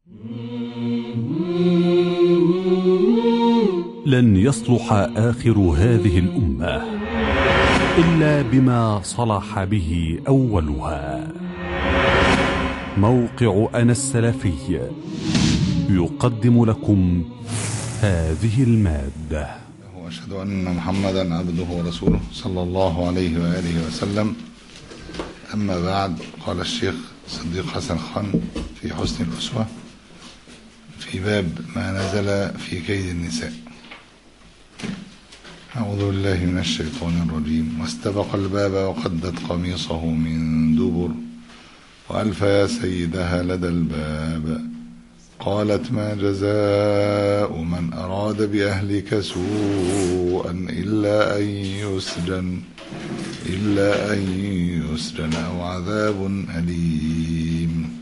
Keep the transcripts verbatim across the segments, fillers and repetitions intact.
لن يصلح آخر هذه الأمة إلا بما صلح به أولها. موقع أنا السلفي يقدم لكم هذه المادة. وأشهد أن محمدا عبده ورسوله صلى الله عليه وآله وسلم. أما بعد، قال الشيخ صديق حسن خان في حسن الأسوة في باب ما نزل في كيد النساء: أعوذ بالله من الشيطان الرجيم. واستبق الباب وقدت قميصه من دبر وألف يا سيدها لدى الباب. قالت: ما جزاء من أراد بأهلك سوءا إلا أن يسجن إلا أن يسجن أو عذاب أليم.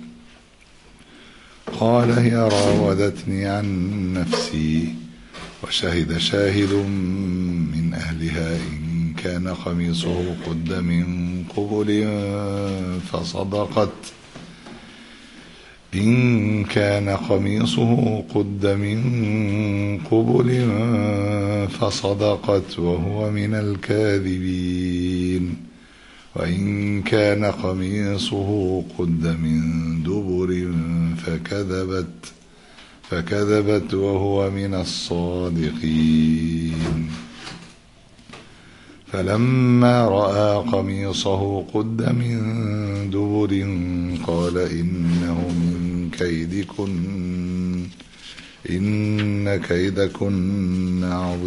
قال: هي راودتني عن نفسي، وشهد شاهد من أهلها إن كان قميصه قد من قبل فصدقت إن كان قميصه قد من قبل فصدقت وهو من الكاذبين، وإن كان قميصه قد من دبر فكذبت فكذبت وهو من الصادقين. فلما رأى قميصه قد من دبر قال: إنه من كيدكن إن كيدكن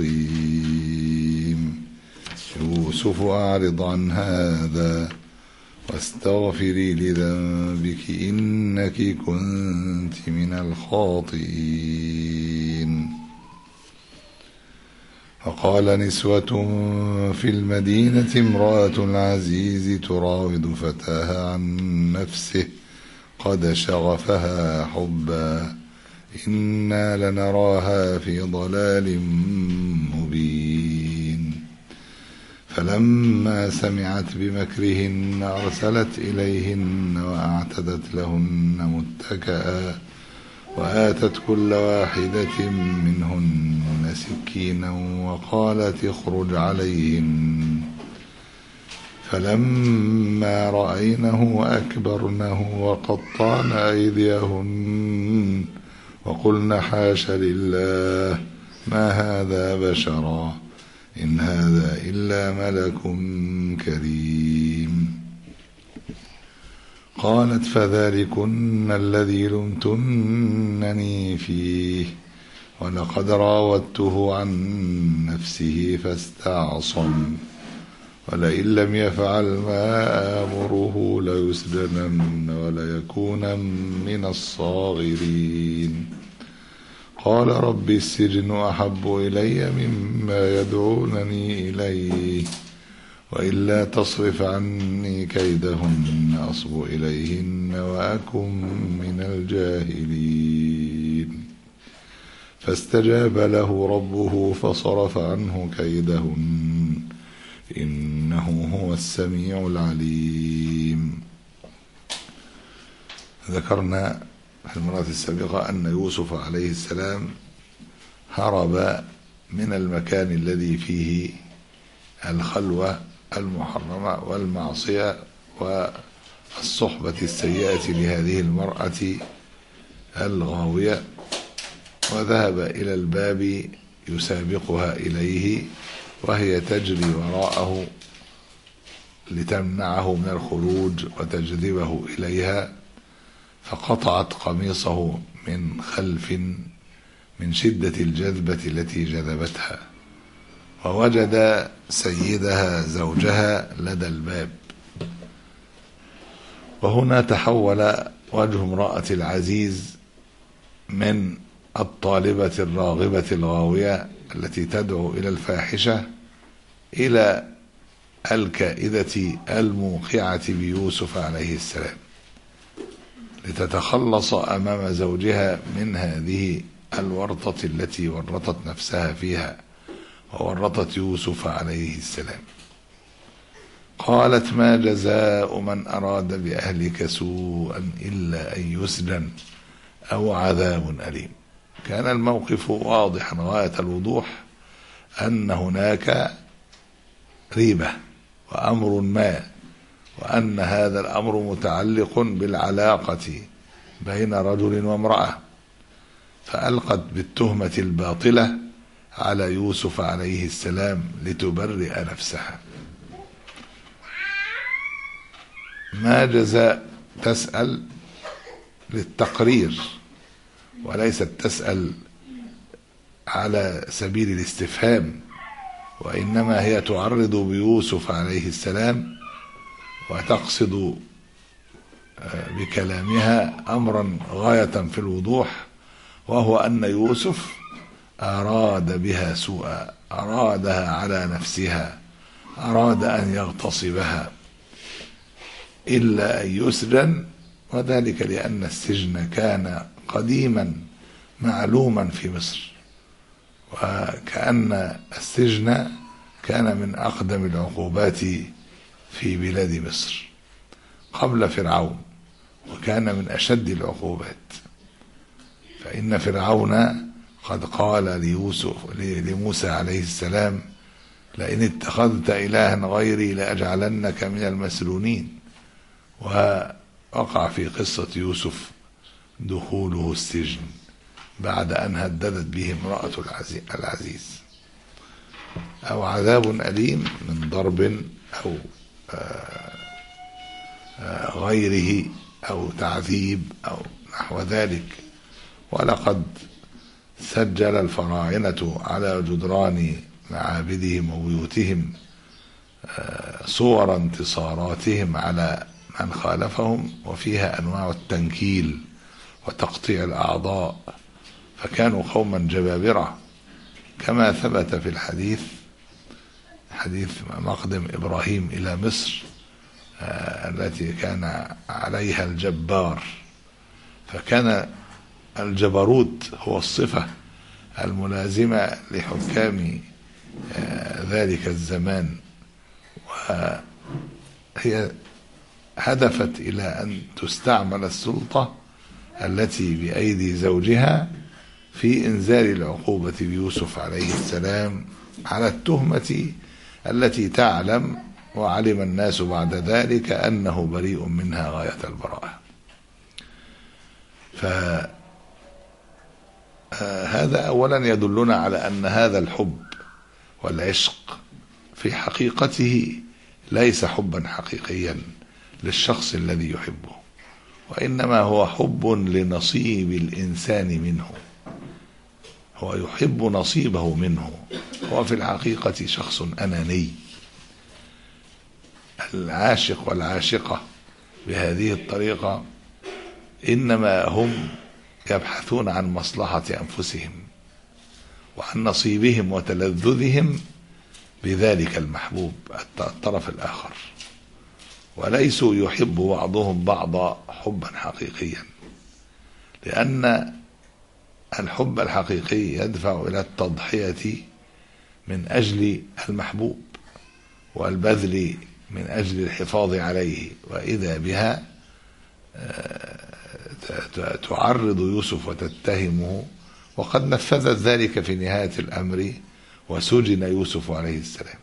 عظيم. يوسف أعرض عن هذا واستغفري لذنبك إنك كنت من الخاطئين. وقال نسوة في المدينة امرأة العزيز تراود فتاها عن نفسه قد شغفها حبا إنا لنراها في ضلال مبين. فلما سمعت بمكرهن أرسلت إليهن وأعتدت لهن متكئا وآتت كل واحدة منهن سكينا وقالت: اخرج عليهن. فلما رأينه أكبرنه وقطعن أيديهن وقلن: حاش لله ما هذا بشرا إن هذا إلا ملك كريم. قالت: فذلكن الذي لمتنني فيه ولقد راودته عن نفسه فاستعصم ولئن لم يفعل ما آمره ليسجنن وليكونن من الصاغرين. قال: رب السجن أحب إلي مما يدعونني إليه وإلا تصرف عني كيدهن أصب إليهن وأكن من الجاهلين. فاستجاب له ربه فصرف عنه كيدهن إنه هو السميع العليم. ذكرنا في المرة السابقة أن يوسف عليه السلام هرب من المكان الذي فيه الخلوة المحرمة والمعصية والصحبة السيئة لهذه المرأة الغاوية، وذهب إلى الباب يسابقها إليه وهي تجري وراءه لتمنعه من الخروج وتجذبه إليها، فقطعت قميصه من خلف من شدة الجذبة التي جذبتها، ووجد سيدها زوجها لدى الباب. وهنا تحول وجه امرأة العزيز من الطالبة الراغبة الغاوية التي تدعو إلى الفاحشة إلى الكائدة الموقعة بيوسف عليه السلام لتتخلص أمام زوجها من هذه الورطة التي ورطت نفسها فيها وورطت يوسف عليه السلام. قالت: ما جزاء من أراد بأهلك سوءا إلا أن يسجن أو عذاب أليم. كان الموقف واضحا غاية الوضوح، أن هناك ريبة وأمر ما، وأن هذا الأمر متعلق بالعلاقة بين رجل وامرأة، فألقت بالتهمة الباطلة على يوسف عليه السلام لتبرئ نفسها. ما جزاء؟ تسأل للتقرير وليست تسأل على سبيل الاستفهام، وإنما هي تعرض بيوسف عليه السلام وتقصد بكلامها أمرا غاية في الوضوح، وهو أن يوسف أراد بها سوءا، أرادها على نفسها، أراد أن يغتصبها إلا أن يسجن، وذلك لأن السجن كان قديما معلوما في مصر، وكأن السجن كان من أقدم العقوبات في بلاد مصر قبل فرعون، وكان من أشد العقوبات. فإن فرعون قد قال ليوسف لموسى عليه السلام: لئن اتخذت إلها غيري لأجعلنك من المسجونين. ووقع في قصة يوسف دخوله السجن بعد أن هددت به امرأة العزيز. أو عذاب أليم من ضرب أو غيره أو تعذيب أو نحو ذلك. ولقد سجل الفراعنة على جدران معابدهم وبيوتهم صور انتصاراتهم على من خالفهم، وفيها أنواع التنكيل وتقطيع الأعضاء، فكانوا قوما جبابرة، كما ثبت في الحديث حديث مقدم إبراهيم إلى مصر التي كان عليها الجبار. فكان الجبروت هو الصفة الملازمة لحكام ذلك الزمان، وهي هدفت إلى أن تستعمل السلطة التي بأيدي زوجها في إنزال العقوبة بيوسف عليه السلام على التهمة التي تعلم وعلم الناس بعد ذلك أنه بريء منها غاية البراءة. فهذا أولا يدلنا على أن هذا الحب والعشق في حقيقته ليس حبا حقيقيا للشخص الذي يحبه، وإنما هو حب لنصيب الإنسان منه، هو يحب نصيبه منه، هو في الحقيقة شخص أناني. العاشق والعاشقة بهذه الطريقة إنما هم يبحثون عن مصلحة أنفسهم وعن نصيبهم وتلذذهم بذلك المحبوب الطرف الآخر، وليسوا يحب بعضهم بعضا حبا حقيقيا، لأن الحب الحقيقي يدفع إلى التضحية من أجل المحبوب والبذل من أجل الحفاظ عليه. وإذا بها تعرض يوسف وتتهمه، وقد نفذت ذلك في نهاية الأمر وسجن يوسف عليه السلام.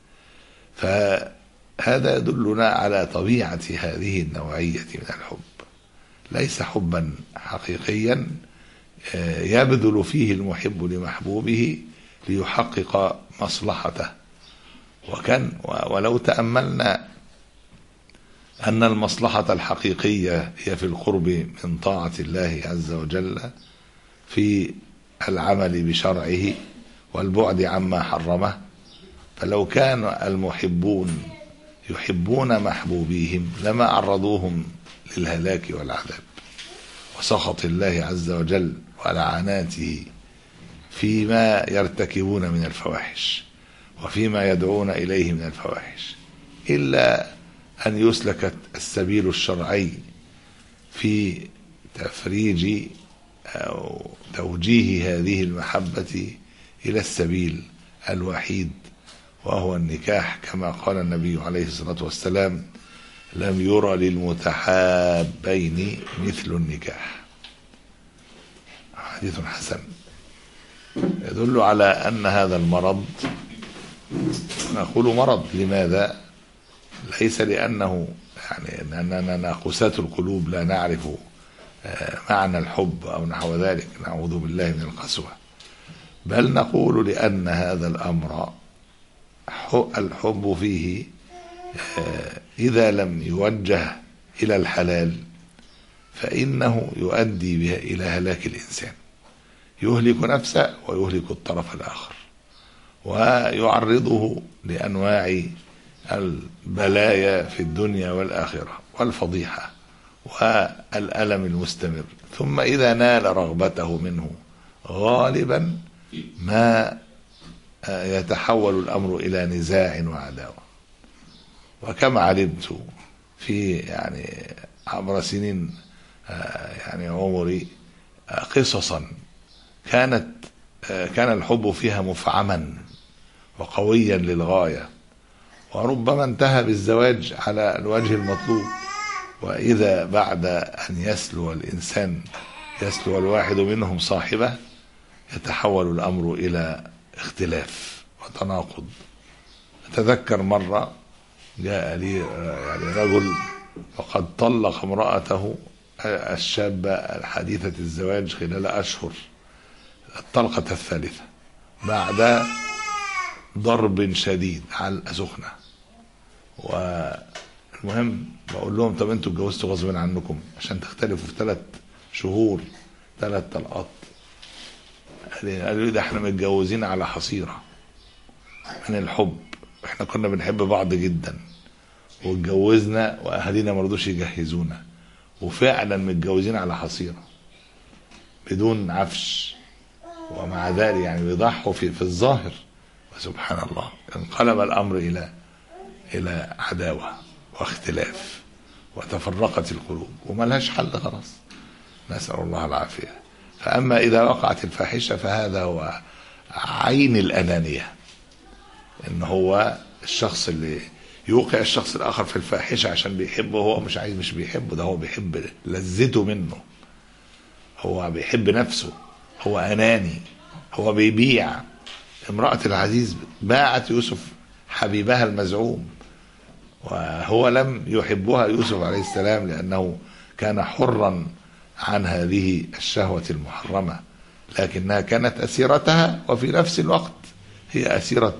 فهذا يدلنا على طبيعة هذه النوعية من الحب، ليس حبا حقيقيا يبذل فيه المحب لمحبوبه ليحقق مصلحته. وكان ولو تأملنا أن المصلحة الحقيقية هي في القرب من طاعة الله عز وجل في العمل بشرعه والبعد عما حرمه، فلو كان المحبون يحبون محبوبيهم لما عرضوهم للهلاك والعذاب وسخط الله عز وجل ولعناته فيما يرتكبون من الفواحش وفيما يدعون إليه من الفواحش، إلا أن يسلك السبيل الشرعي في تفريج أو توجيه هذه المحبة إلى السبيل الوحيد، وهو النكاح، كما قال النبي عليه الصلاة والسلام: لم يرى للمتحابين مثل النكاح. حديث حسن يدل على أن هذا المرض، نقول مرض لماذا؟ ليس لأنه يعني أننا قساة القلوب لا نعرف معنى الحب أو نحو ذلك، نعوذ بالله من القسوة، بل نقول لأن هذا الأمر الحب فيه إذا لم يوجه إلى الحلال فإنه يؤدي بها إلى هلاك الإنسان، يهلك نفسه ويهلك الطرف الآخر، ويعرضه لأنواع البلايا في الدنيا والآخرة والفضيحة والألم المستمر. ثم إذا نال رغبته منه غالبا ما يتحول الأمر إلى نزاع وعداوة. وكما علمت في يعني عبر سنين يعني عمري قصصا كانت كان الحب فيها مفعما وقويا للغاية، وربما انتهى بالزواج على الوجه المطلوب، وإذا بعد أن يسلو الإنسان يسلو الواحد منهم صاحبه يتحول الأمر إلى اختلاف وتناقض. أتذكر مرة جاء لي يعني رجل وقد طلق امرأته الشابة الحديثة الزواج خلال أشهر الطلقة الثالثة بعد ضرب شديد على سخنة. والمهم بقول لهم طب انتوا اتجوزتوا غصب عنكم عشان تختلفوا في ثلاث شهور ثلاث طلقات؟ قالوا لي ده احنا متجوزين على حصيرة من الحب، احنا كنا بنحب بعض جدا واتجوزنا واهالينا ما رضوش يجهزونا، وفعلا متجوزين على حصيرة بدون عفش، ومع ذلك يعني بيضحوا في في الظاهر، وسبحان الله انقلب الامر الى الى عداوه واختلاف وتفرقت القلوب وملهاش حل خلاص، نسأل الله العافية. فأما إذا وقعت الفاحشة فهذا هو عين الأنانية، إن هو الشخص اللي يوقع الشخص الآخر في الفاحشة عشان بيحبه، هو مش عايز مش بيحبه، ده هو بيحب لذته منه، هو بيحب نفسه، هو أناني، هو بيبيع. امرأة العزيز باعت يوسف حبيبها المزعوم، وهو لم يحبها يوسف عليه السلام لأنه كان حرا عن هذه الشهوة المحرمة، لكنها كانت أسيرتها وفي نفس الوقت هي أسيرة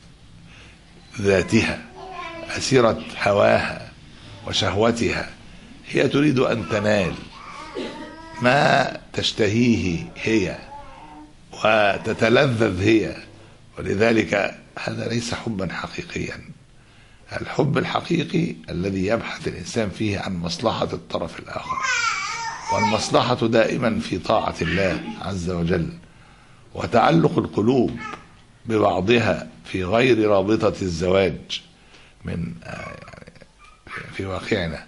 ذاتها، أسيرة هواها وشهوتها. هي تريد أن تنال ما تشتهيه هي وتتلذذ هي، ولذلك هذا ليس حبا حقيقيا. الحب الحقيقي الذي يبحث الإنسان فيه عن مصلحة الطرف الآخر، والمصلحة دائما في طاعة الله عز وجل، وتعلق القلوب ببعضها في غير رابطة الزواج من في واقعنا.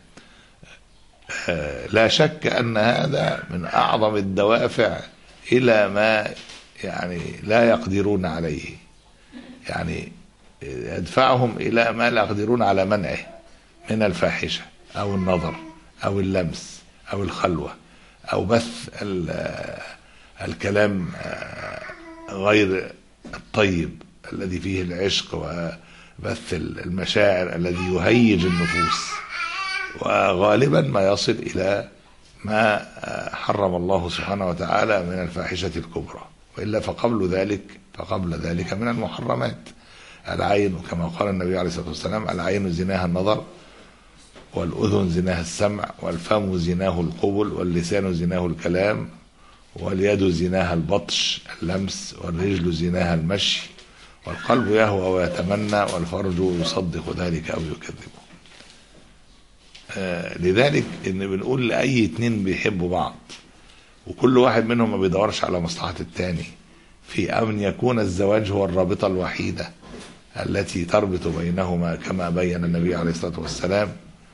لا شك أن هذا من أعظم الدوافع إلى ما يعني لا يقدرون عليه، يعني يدفعهم إلى ما لا يقدرون على منعه من الفاحشة أو النظر أو اللمس أو الخلوة أو بث الكلام غير الطيب الذي فيه العشق وبث المشاعر الذي يهيج النفوس، وغالبا ما يصل إلى ما حرم الله سبحانه وتعالى من الفاحشة الكبرى، وإلا فقبل ذلك فقبل ذلك من المحرمات. العين كما قال النبي عليه الصلاة والسلام: العين زناها النظر، والأذن زناها السمع، والفم زناه القبل، واللسان زناه الكلام، واليد زناها البطش اللمس، والرجل زناها المشي، والقلب يهوى ويتمنى، والفرج يصدق ذلك أو يكذبه. آه لذلك إن بنقول لأي اتنين بيحبوا بعض وكل واحد منهم ما بيدورش على مصلحة التاني، في أن يكون الزواج هو الرابطة الوحيدة التي تربط بينهما كما بين النبي عليه الصلاة والسلام،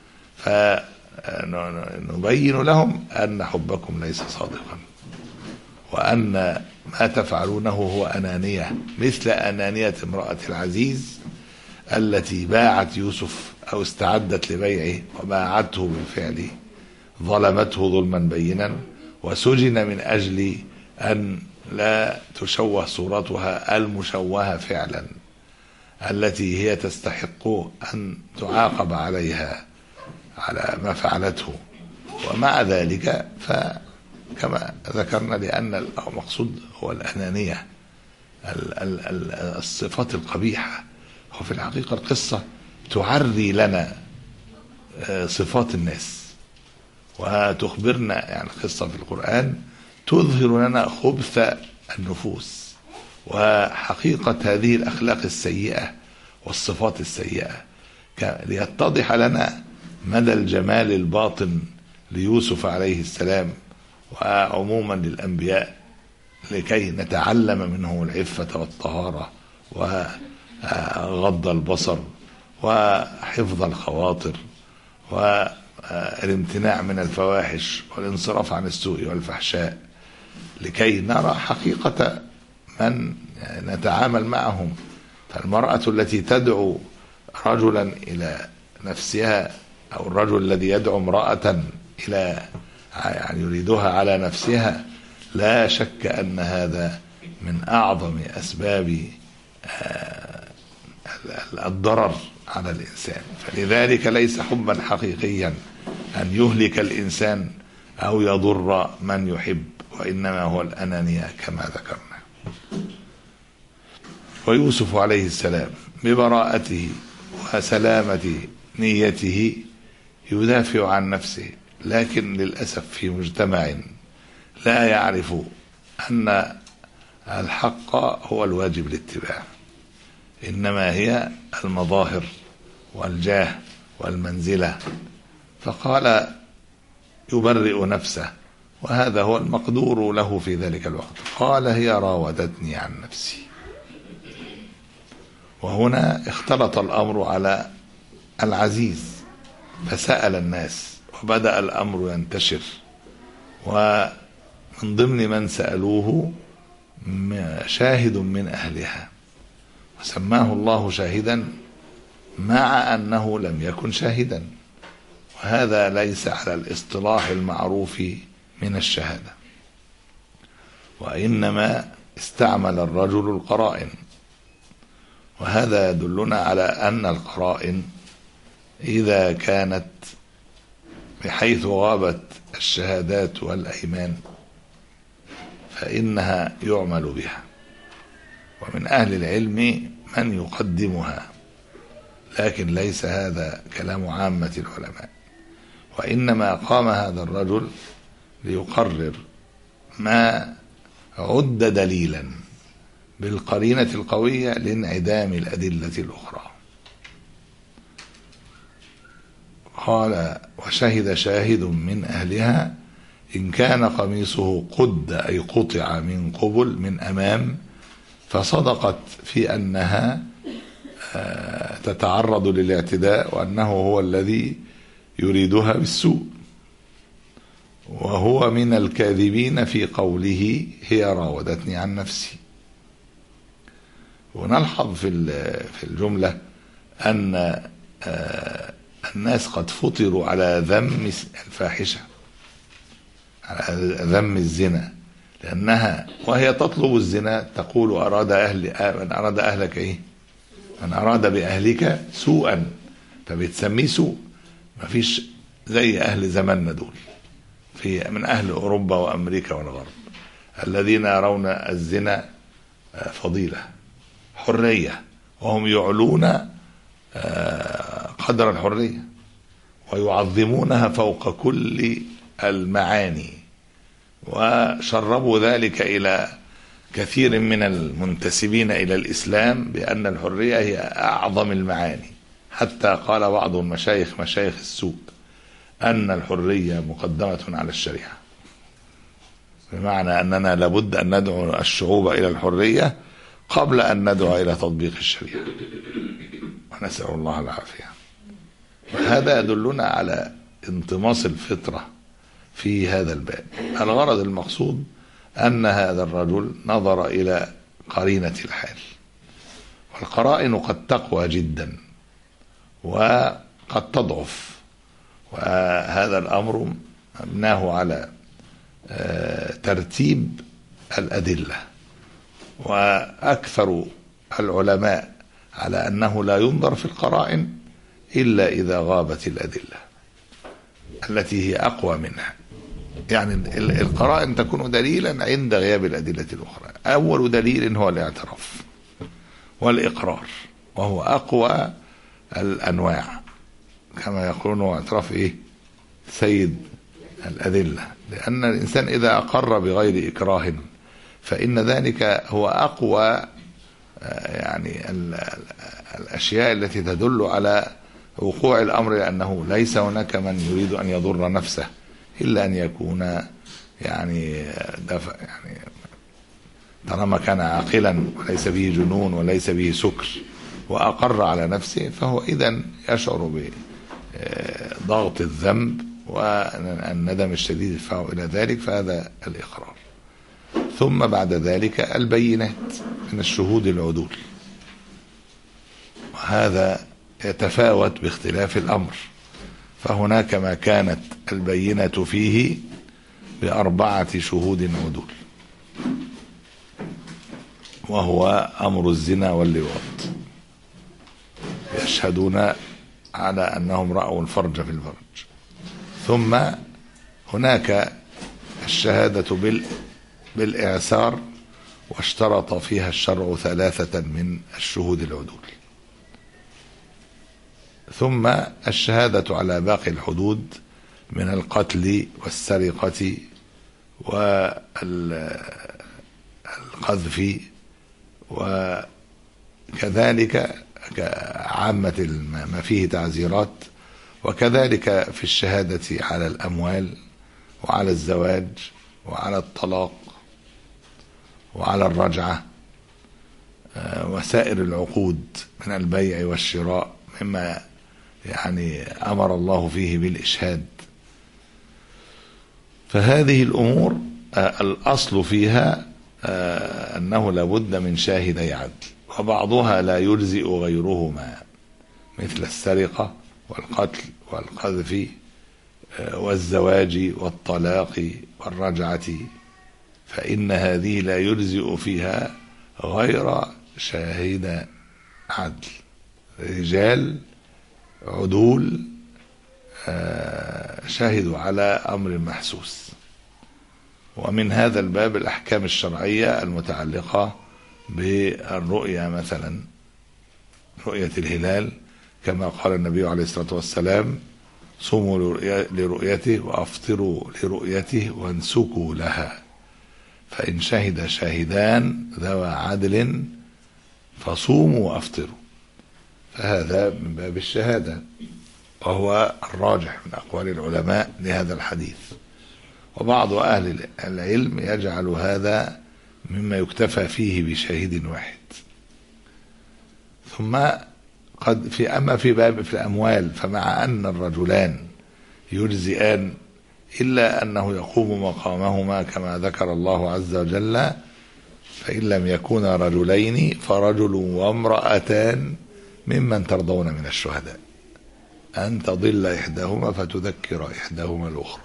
فنبين لهم أن حبكم ليس صادقا، وأن ما تفعلونه هو أنانية، مثل أنانية امرأة العزيز التي باعت يوسف أو استعدت لبيعه وباعته بالفعل، ظلمته ظلما بينا، وسجن من أجل أن لا تشوه صورتها المشوهة فعلا التي هي تستحق أن تعاقب عليها على ما فعلته. ومع ذلك فكما ذكرنا لأن المقصود هو الأنانية، الصفات القبيحة. وفي الحقيقة القصة تعري لنا صفات الناس وتخبرنا، يعني القصة في القرآن تظهر لنا خبث النفوس وحقيقة هذه الأخلاق السيئة والصفات السيئة، ليتضح لنا مدى الجمال الباطن ليوسف عليه السلام وعموما للأنبياء، لكي نتعلم منه العفة والطهارة وغض البصر وحفظ الخواطر والامتناع من الفواحش والانصراف عن السوء والفحشاء، لكي نرى حقيقة من نتعامل معهم. فالمرأة التي تدعو رجلا إلى نفسها أو الرجل الذي يدعو امرأة إلى يعني يريدها على نفسها، لا شك أن هذا من أعظم أسباب الضرر على الإنسان. فلذلك ليس حبا حقيقيا أن يهلك الإنسان أو يضر من يحب، وإنما هو الأنانية كما ذكرنا. ويوسف عليه السلام ببراءته وسلامة نيته يدافع عن نفسه، لكن للأسف في مجتمع لا يعرف أن الحق هو الواجب الاتباع، إنما هي المظاهر والجاه والمنزلة، فقال يبرئ نفسه، وهذا هو المقدور له في ذلك الوقت. قال هي راودتني عن نفسي. وهنا اختلط الأمر على العزيز فسأل الناس وبدأ الأمر ينتشر، ومن ضمن من سألوه شاهد من أهلها، وسماه الله شاهدا مع أنه لم يكن شاهدا، وهذا ليس على الاصطلاح المعروف من الشهادة، وإنما استعمل الرجل القرائن. وهذا يدلنا على أن القرائن إذا كانت بحيث غابت الشهادات والأيمان فإنها يعمل بها، ومن أهل العلم من يقدمها، لكن ليس هذا كلام عامة العلماء، وإنما قام هذا الرجل ليقرر ما عد دليلا بالقرينة القوية لانعدام الأدلة الأخرى. قال وشهد شاهد من أهلها إن كان قميصه قد أي قطع من قبل من أمام، فصدقت في أنها تتعرض للاعتداء وأنه هو الذي يريدها بالسوء، وهو من الكاذبين في قوله هي راودتني عن نفسي. ونلحظ في في الجملة أن الناس قد فطروا على ذم الفاحشة، على ذم الزنا، لأنها وهي تطلب الزنا تقول أراد أهل من أراد أهلك إيه؟ من أراد بأهلك سوءا، فبتسميه سوء. ما فيش زي أهل زماننا دول في من أهل أوروبا وأمريكا والغرب الذين يرون الزنا فضيلة حرية، وهم يعلون قدر الحرية ويعظمونها فوق كل المعاني، وشربوا ذلك إلى كثير من المنتسبين إلى الإسلام بأن الحرية هي أعظم المعاني، حتى قال بعض المشايخ مشايخ السوء أن الحرية مقدمة على الشريعة، بمعنى أننا لابد أن ندعو الشعوب إلى الحرية قبل أن ندعو إلى تطبيق الشريعة، ونسأل الله العافية. وهذا يدلنا على انطماس الفطرة في هذا الباب. الغرض المقصود أن هذا الرجل نظر إلى قرينة الحال، والقرائن قد تقوى جدا وقد تضعف، وهذا الأمر مبناه على ترتيب الأدلة. وأكثر العلماء على أنه لا ينظر في القرائن إلا إذا غابت الأدلة التي هي أقوى منها. يعني القرائن تكون دليلا عند غياب الأدلة الأخرى. أول دليل هو الاعتراف والإقرار، وهو أقوى الأنواع، كما يقولون اعتراف إيه سيد الأدلة، لأن الإنسان إذا أقر بغير إكراه فإن ذلك هو أقوى يعني الأشياء التي تدل على وقوع الأمر، لأنه ليس هناك من يريد أن يضر نفسه إلا أن يكون يعني دفع يعني طالما كان عاقلا وليس به جنون وليس به سكر وأقر على نفسه، فهو إذن يشعر بضغط الذنب والندم الشديد يدفعه إلى ذلك، فهذا الإقرار. ثم بعد ذلك البينات من الشهود العدول، وهذا يتفاوت باختلاف الأمر، فهناك ما كانت البينة فيه بأربعة شهود عدول، وهو أمر الزنا واللواط، يشهدون على أنهم رأوا الفرج في الفرج. ثم هناك الشهادة بال بالإعسار، واشترط فيها الشرع ثلاثة من الشهود العدول. ثم الشهادة على باقي الحدود من القتل والسرقة والقذف، وكذلك عامة ما فيه تعزيرات، وكذلك في الشهادة على الأموال وعلى الزواج وعلى الطلاق وعلى الرجعة وسائر العقود من البيع والشراء مما يعني أمر الله فيه بالإشهاد. فهذه الأمور الأصل فيها أنه لابد من شاهدي عدل، وبعضها لا يجزئ غيرهما، مثل السرقة والقتل والقذف والزواج والطلاق والرجعة، فإن هذه لا يجزئ فيها غير شاهد عدل، رجال عدول شاهدوا على أمر محسوس. ومن هذا الباب الأحكام الشرعية المتعلقة بالرؤية، مثلا رؤية الهلال، كما قال النبي عليه الصلاة والسلام: صوموا لرؤيته وأفطروا لرؤيته وانسكوا لها، فإن شهد شاهدان ذوى عدل فصوموا وأفطروا. فهذا من باب الشهادة، وهو الراجح من أقوال العلماء لهذا الحديث. وبعض أهل العلم يجعل هذا مما يكتفى فيه بشاهد واحد. ثم قد في أما في باب في الأموال، فمع أن الرجلان يجزئان إلا أنه يقوم مقامهما كما ذكر الله عز وجل: فإن لم يكونا رجلين فرجل وامرأتان ممن ترضون من الشهداء أن تضل إحداهما فتذكر إحداهما الأخرى.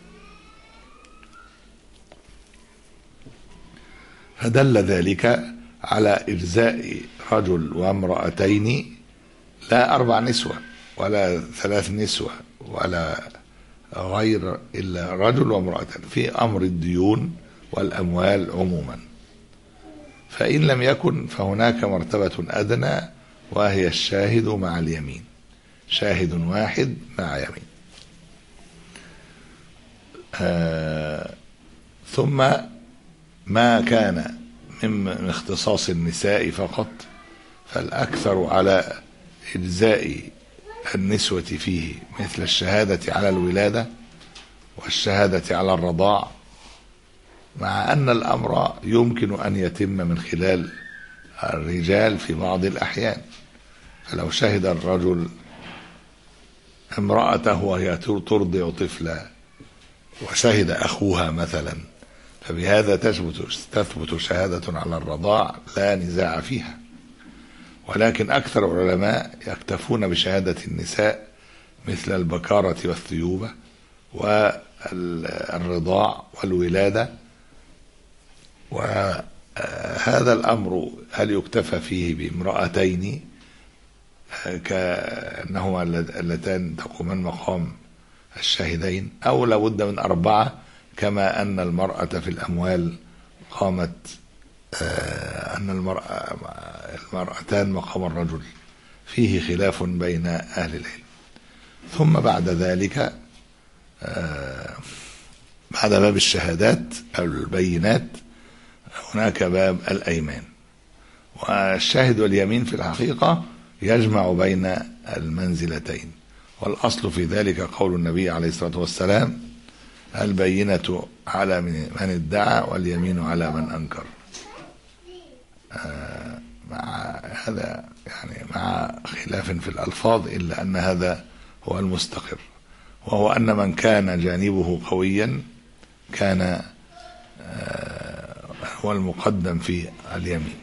فدل ذلك على إجزاء رجل وامرأتين، لا أربع نسوة ولا ثلاث نسوة ولا غير، إلا رجل وامرأتين في أمر الديون والأموال عموما. فإن لم يكن فهناك مرتبة أدنى، وهي الشاهد مع اليمين، شاهد واحد مع يمين. آه ثم ما كان من اختصاص النساء فقط، فالأكثر على إجزاء النسوة فيه، مثل الشهادة على الولادة والشهادة على الرضاع، مع أن الأمر يمكن أن يتم من خلال الرجال في بعض الأحيان. فلو شهد الرجل امرأته وهي ترضع طفلا وشهد أخوها مثلا، فبهذا تثبت تثبت شهادة على الرضاع لا نزاع فيها. ولكن أكثر العلماء يكتفون بشهادة النساء مثل البكارة والثيوبة والرضاع والولادة وهذا الأمر هل يكتفى فيه بامرأتين كأنهما اللتان تقومان مقام الشاهدين، أو لابد من أربعة كما أن المرأة في الأموال قامت أن المرأة المرأتان مقام الرجل؟ فيه خلاف بين أهل العلم. ثم بعد ذلك بعد باب الشهادات أو البينات هناك باب الأيمان، والشاهد واليمين في الحقيقة يجمع بين المنزلتين، والأصل في ذلك قول النبي عليه الصلاة والسلام: البينة على من ادعى واليمين على من أنكر. آه مع هذا يعني مع خلاف في الألفاظ، إلا أن هذا هو المستقر، وهو أن من كان جانبه قويا كان آه هو المقدم في اليمين،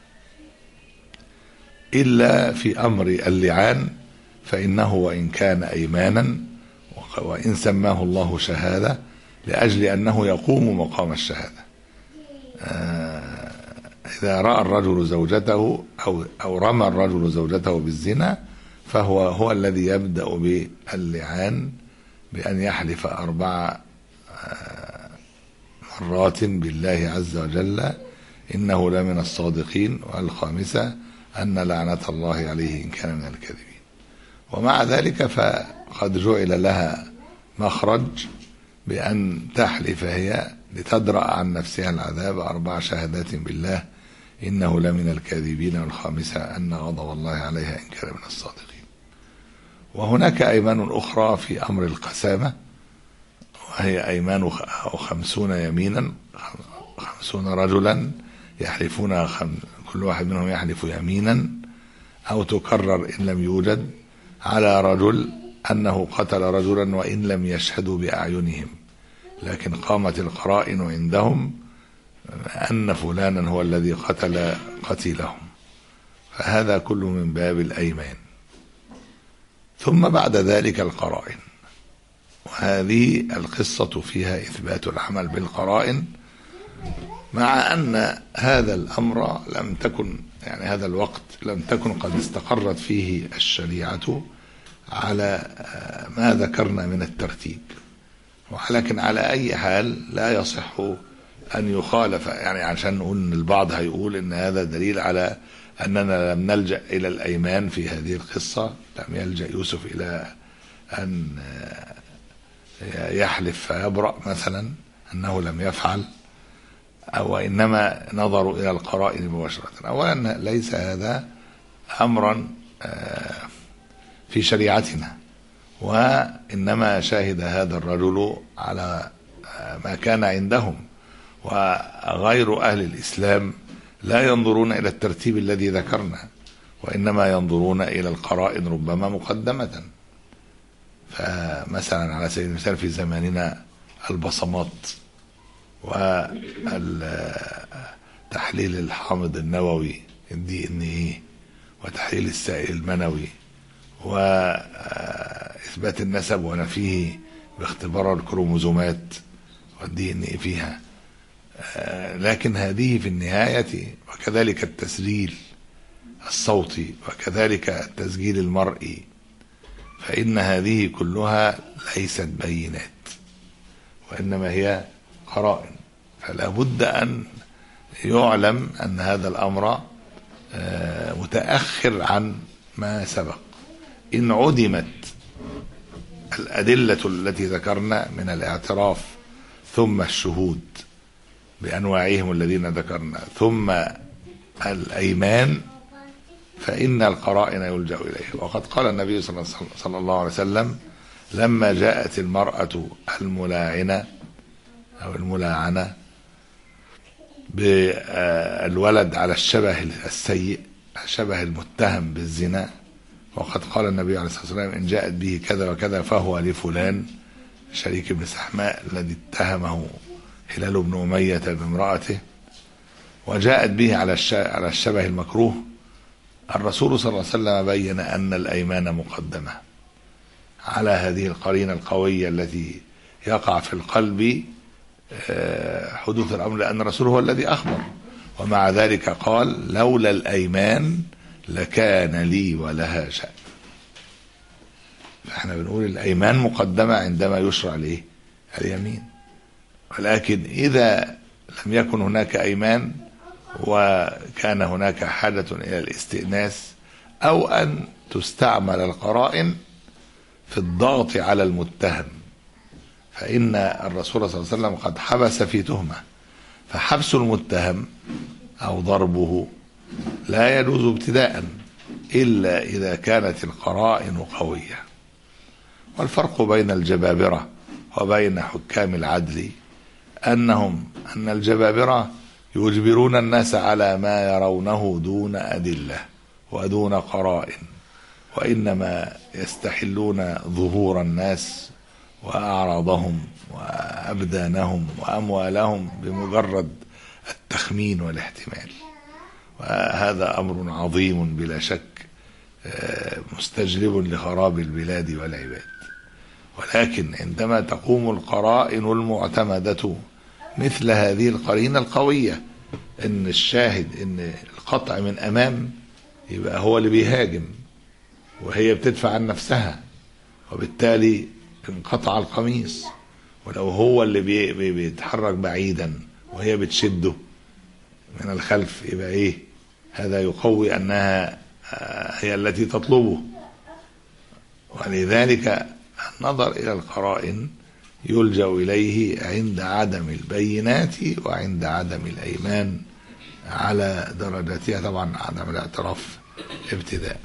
إلا في أمر اللعان فإنه وإن كان أيمانا وإن سماه الله شهادة لأجل أنه يقوم مقام الشهادة. آه إذا رأى الرجل زوجته أو أو رمى الرجل زوجته بالزنا فهو هو الذي يبدأ باللعان بأن يحلف أربع آه مرات بالله عز وجل إنه لمن الصادقين، والخامسة أن لعنة الله عليه إن كان من الكاذبين. ومع ذلك فقد جعل لها مخرج بأن تحلف هي لتدرأ عن نفسها العذاب أربع شهادات بالله إنه لمن الكاذبين، والخامسة أن غضب الله عليها إن كان من الصادقين. وهناك أيمان أخرى في أمر القسامة، وهي أيمان خمسون يمينا، خمسون رجلا يحلفون خم كل واحد منهم يحلف يمينا أو تكرر إن لم يوجد على رجل أنه قتل رجلا وإن لم يشهدوا بأعينهم، لكن قامت القرائن عندهم أن فلانا هو الذي قتل قتيلهم، فهذا كله من باب الأيمان. ثم بعد ذلك القرائن، وهذه القصة فيها إثبات العمل بالقرائن، مع أن هذا الأمر لم تكن يعني هذا الوقت لم تكن قد استقرت فيه الشريعة على ما ذكرنا من الترتيب، ولكن على أي حال لا يصح أن يخالف، يعني عشان نقول إن البعض هيقول إن هذا دليل على أننا لم نلجأ إلى الأيمان في هذه القصة، لم يلجأ يوسف إلى أن يحلف فيبرأ مثلا أنه لم يفعل، أو إنما نظروا إلى القرائن مباشرة. أولا ليس هذا أمرا في شريعتنا، وإنما شاهد هذا الرجل على ما كان عندهم، وغير أهل الإسلام لا ينظرون إلى الترتيب الذي ذكرنا، وإنما ينظرون إلى القرائن ربما مقدمة. فمثلا على سبيل المثال في زماننا البصمات وتحليل الحامض النووي الدي ان ايه وتحليل السائل المنوي وإثبات النسب ونفيه باختبار الكروموزومات والدي ان ايه فيها، لكن هذه في النهاية، وكذلك التسجيل الصوتي وكذلك التسجيل المرئي، فإن هذه كلها ليست بينات وإنما هي قرائن. فلا بد أن يعلم أن هذا الأمر متأخر عن ما سبق. إن عدمت الأدلة التي ذكرنا من الاعتراف ثم الشهود بأنواعهم الذين ذكرنا ثم الأيمان، فإن القرائن يلجأ إليها. وقد قال النبي صلى الله عليه وسلم لما جاءت المرأة الملاعنة أو الملاعنة بالولد على الشبه السيء، شبه المتهم بالزنا، وقد قال النبي عليه الصلاة والسلام إن جاءت به كذا وكذا فهو لفلان شريك بن سحماء الذي اتهمه هلال بن أمية بامرأته، وجاءت به على على الشبه المكروه. الرسول صلى الله عليه وسلم بين أن الأيمان مقدمة على هذه القرينة القوية التي يقع في القلب حدوث الأمر، لأن الرسول هو الذي أخبر. ومع ذلك قال لولا الأيمان لكان لي ولها شأن. فاحنا بنقول الأيمان مقدمة عندما يشرع ليه اليمين. ولكن إذا لم يكن هناك أيمان وكان هناك حاجة إلى الاستئناس أو أن تستعمل القرائن في الضغط على المتهم، فإن الرسول صلى الله عليه وسلم قد حبس في تهمة، فحبس المتهم أو ضربه لا يجوز ابتداء إلا إذا كانت القرائن قوية. والفرق بين الجبابرة وبين حكام العدل أنهم أن الجبابرة يجبرون الناس على ما يرونه دون أدلة ودون قرائن، وإنما يستحلون ظهور الناس وأعراضهم وأبدانهم وأموالهم بمجرد التخمين والاحتمال. وهذا أمر عظيم بلا شك مستجلب لخراب البلاد والعباد. ولكن عندما تقوم القرائن المعتمدة مثل هذه القرينة القوية، إن الشاهد إن القطع من أمام، يبقى هو اللي بيهاجم وهي بتدفع عن نفسها، وبالتالي انقطع القميص. ولو هو اللي بي بيتحرك بعيدا وهي بتشده من الخلف، يبقى ايه؟ هذا يقوي انها هي التي تطلبه. ولذلك النظر الى القرائن يلجأ اليه عند عدم البينات وعند عدم الايمان على درجتها، طبعا عدم الاعتراف ابتداء.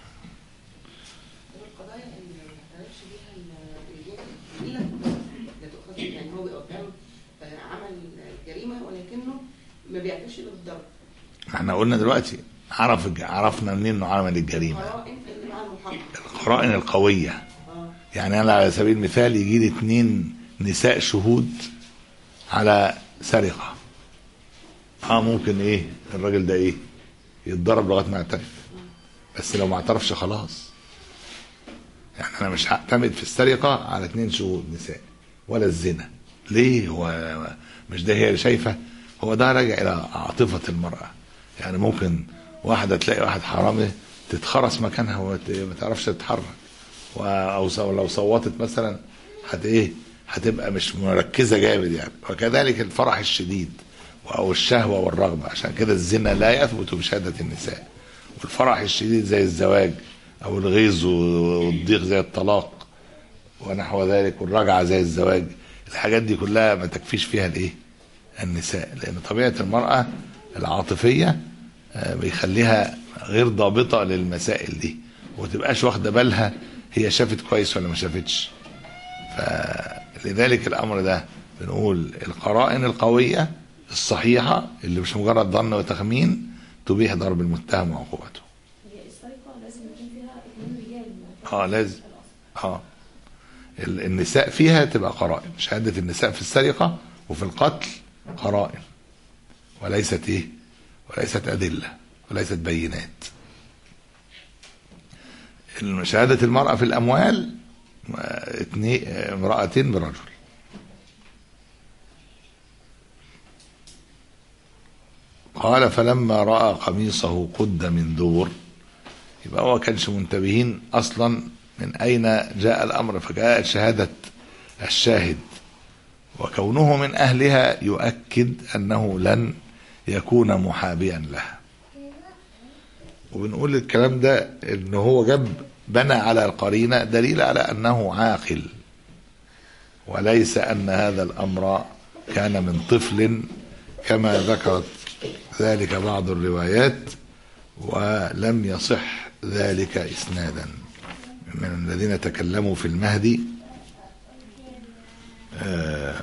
يعني هو قدام عمل جريمه ولكنه ما بيعترفش بالضرب. احنا قلنا دلوقتي عرف عرفنا منين انه عمل الجريمه؟ القرائن القويه. يعني انا على سبيل المثال يجي لي اتنين نساء شهود على سرقه، اه ممكن ايه الراجل ده ايه يتضرب لغايه ما يعترف، بس لو ما اعترفش خلاص. يعني انا مش هعتمد في السرقه على اتنين شهود نساء ولا الزنا. ليه؟ هو مش ده هي اللي شايفه، هو ده راجع الى عاطفه المراه. يعني ممكن واحده تلاقي واحد حرامي تتخرس مكانها وما تعرفش تتحرك، او لو صوتت مثلا هت ايه هتبقى مش مركزه جامد يعني. وكذلك الفرح الشديد او الشهوه والرغبه، عشان كده الزنا لا يثبت بشهاده النساء، والفرح الشديد زي الزواج او الغيظ والضيق زي الطلاق ونحو ذلك، والرجعه زي الزواج. الحاجات دي كلها ما تكفيش فيها الايه النساء، لان طبيعه المراه العاطفيه بيخليها غير ضابطه للمسائل دي، وتبقاش واخده بالها هي شافت كويس ولا ما شافتش. فلذلك الامر ده بنقول القرائن القويه الصحيحه اللي مش مجرد ظن وتخمين تبيح ضرب المتهم وعقوبته. هي السرقه لازم يكون فيها اثنين رجال. اه لازم. اه النساء فيها تبقى قرائن، شهاده النساء في السرقه وفي القتل قرائن، وليست ايه وليست ادله وليست بينات. شهاده المراه في الاموال اثنين امرأتين برجل. قال فلما رأى قميصه قد من دور، يبقى هو كانش منتبهين اصلا من اين جاء الامر، فجاءت شهادة الشاهد وكونه من اهلها يؤكد انه لن يكون محابيا لها. وبنقول الكلام ده ان هو جاب بنى على القرينة دليل على انه عاقل، وليس ان هذا الامر كان من طفل كما ذكرت ذلك بعض الروايات، ولم يصح ذلك اسنادا من الذين تكلموا في المهدي. آه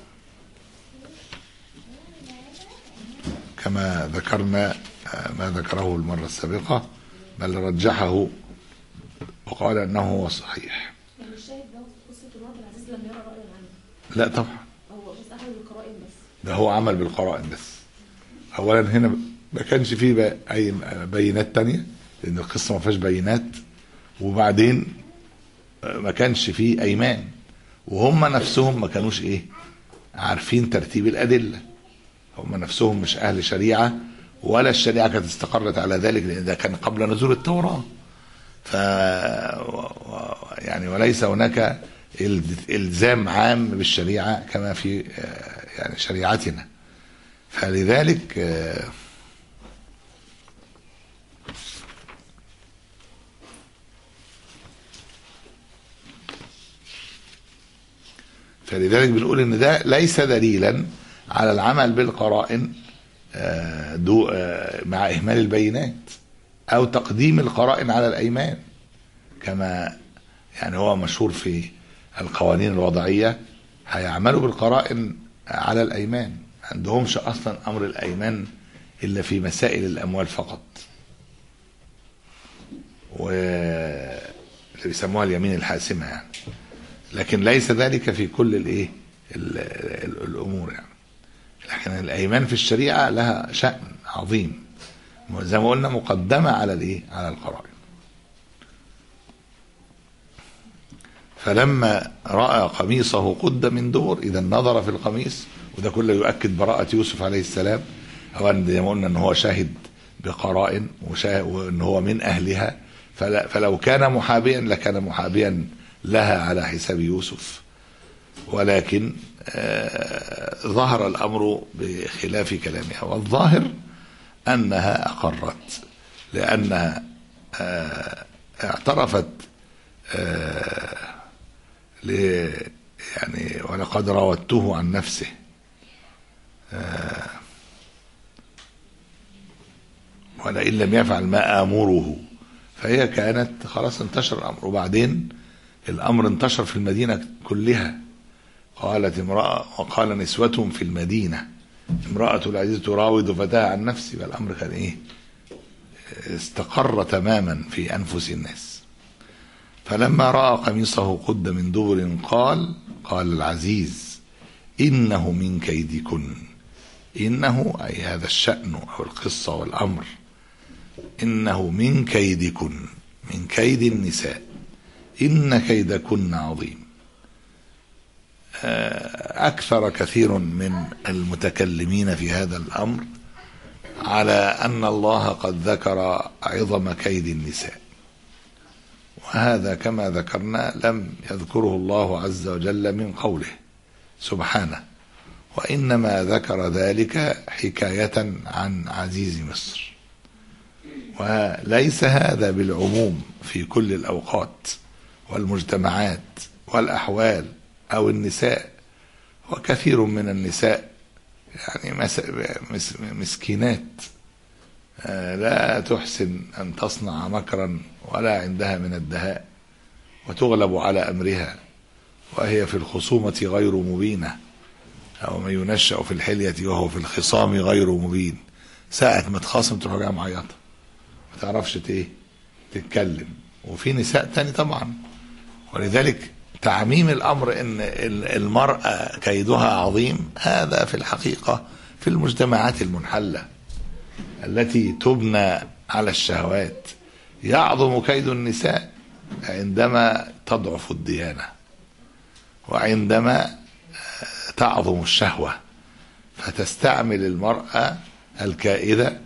كما ذكرنا آه ما ذكره المرة السابقة، بل رجحه وقال انه هو صحيح. يعني الشاهد ده قصه الوضع العزيز لم يرى رايا عنه؟ لا طبعا، هو بس اخذ بالقرائن بس. ده هو عمل بالقرائن بس. اولا هنا ما كانش فيه اي بينات تانية، لان القصه ما فيهاش بينات، وبعدين ما كانش فيه ايمان، وهم نفسهم ما كانوش ايه عارفين ترتيب الأدلة، هم نفسهم مش أهل شريعة ولا الشريعة كانت استقرت على ذلك، لأن ده كان قبل نزول التوراة. ف يعني وليس هناك إلزام عام بالشريعة كما في يعني شريعتنا. فلذلك فلذلك بنقول ان ده ليس دليلا على العمل بالقرائن دو مع اهمال البينات او تقديم القرائن على الايمان، كما يعني هو مشهور في القوانين الوضعية هيعملوا بالقرائن على الايمان، ما عندهمش اصلا امر الايمان الا في مسائل الاموال فقط، واللي بيسموها اليمين الحاسمة يعني، لكن ليس ذلك في كل الايه الامور يعني. لكن الايمان في الشريعه لها شأن عظيم زي ما قلنا، مقدمه على الايه على القرائن. فلما راى قميصه قد من دبر، اذا نظر في القميص، وده كله يؤكد براءه يوسف عليه السلام، اولا زي ما قلنا ان هو شاهد بقرائن وان هو من اهلها، فلو كان محابيا لكان محابيا لها على حساب يوسف، ولكن آه ظهر الأمر بخلاف كلامها، والظاهر أنها أقرت لأنها آه اعترفت آه يعني ولقد راودته عن نفسه آه ولئن لم يفعل ما آمره، فهي كانت خلاص انتشر الأمر. وبعدين الأمر انتشر في المدينة كلها، قالت امرأة وقال نسوة في المدينة امرأة العزيز تراود فتاها عن نفسه، والأمر كان إيه استقر تماما في أنفس الناس. فلما رأى قميصه قد من دبر قال قال العزيز إنه من كيدكن، إنه أي هذا الشأن أو القصة والأمر، إنه من كيدكن، من كيد النساء، إن كيدكن عظيم. أكثر كثير من المتكلمين في هذا الأمر على أن الله قد ذكر عظم كيد النساء، وهذا كما ذكرنا لم يذكره الله عز وجل من قوله سبحانه، وإنما ذكر ذلك حكاية عن عزيز مصر، وليس هذا بالعموم في كل الأوقات والمجتمعات والأحوال أو النساء. وكثير من النساء يعني مسكينات لا تحسن أن تصنع مكرا ولا عندها من الدهاء، وتغلب على أمرها، وهي في الخصومة غير مبينة، أو من ينشأ في الحلية وهو في الخصام غير مبين، ساعة ما تخاصم تروح جايه معيطة ما تعرفش ايه تتكلم. وفي نساء تاني طبعا، ولذلك تعميم الأمر إن المرأة كيدها عظيم هذا في الحقيقة في المجتمعات المنحلة التي تبنى على الشهوات يعظم كيد النساء عندما تضعف الديانة وعندما تعظم الشهوة، فتستعمل المرأة الكائدة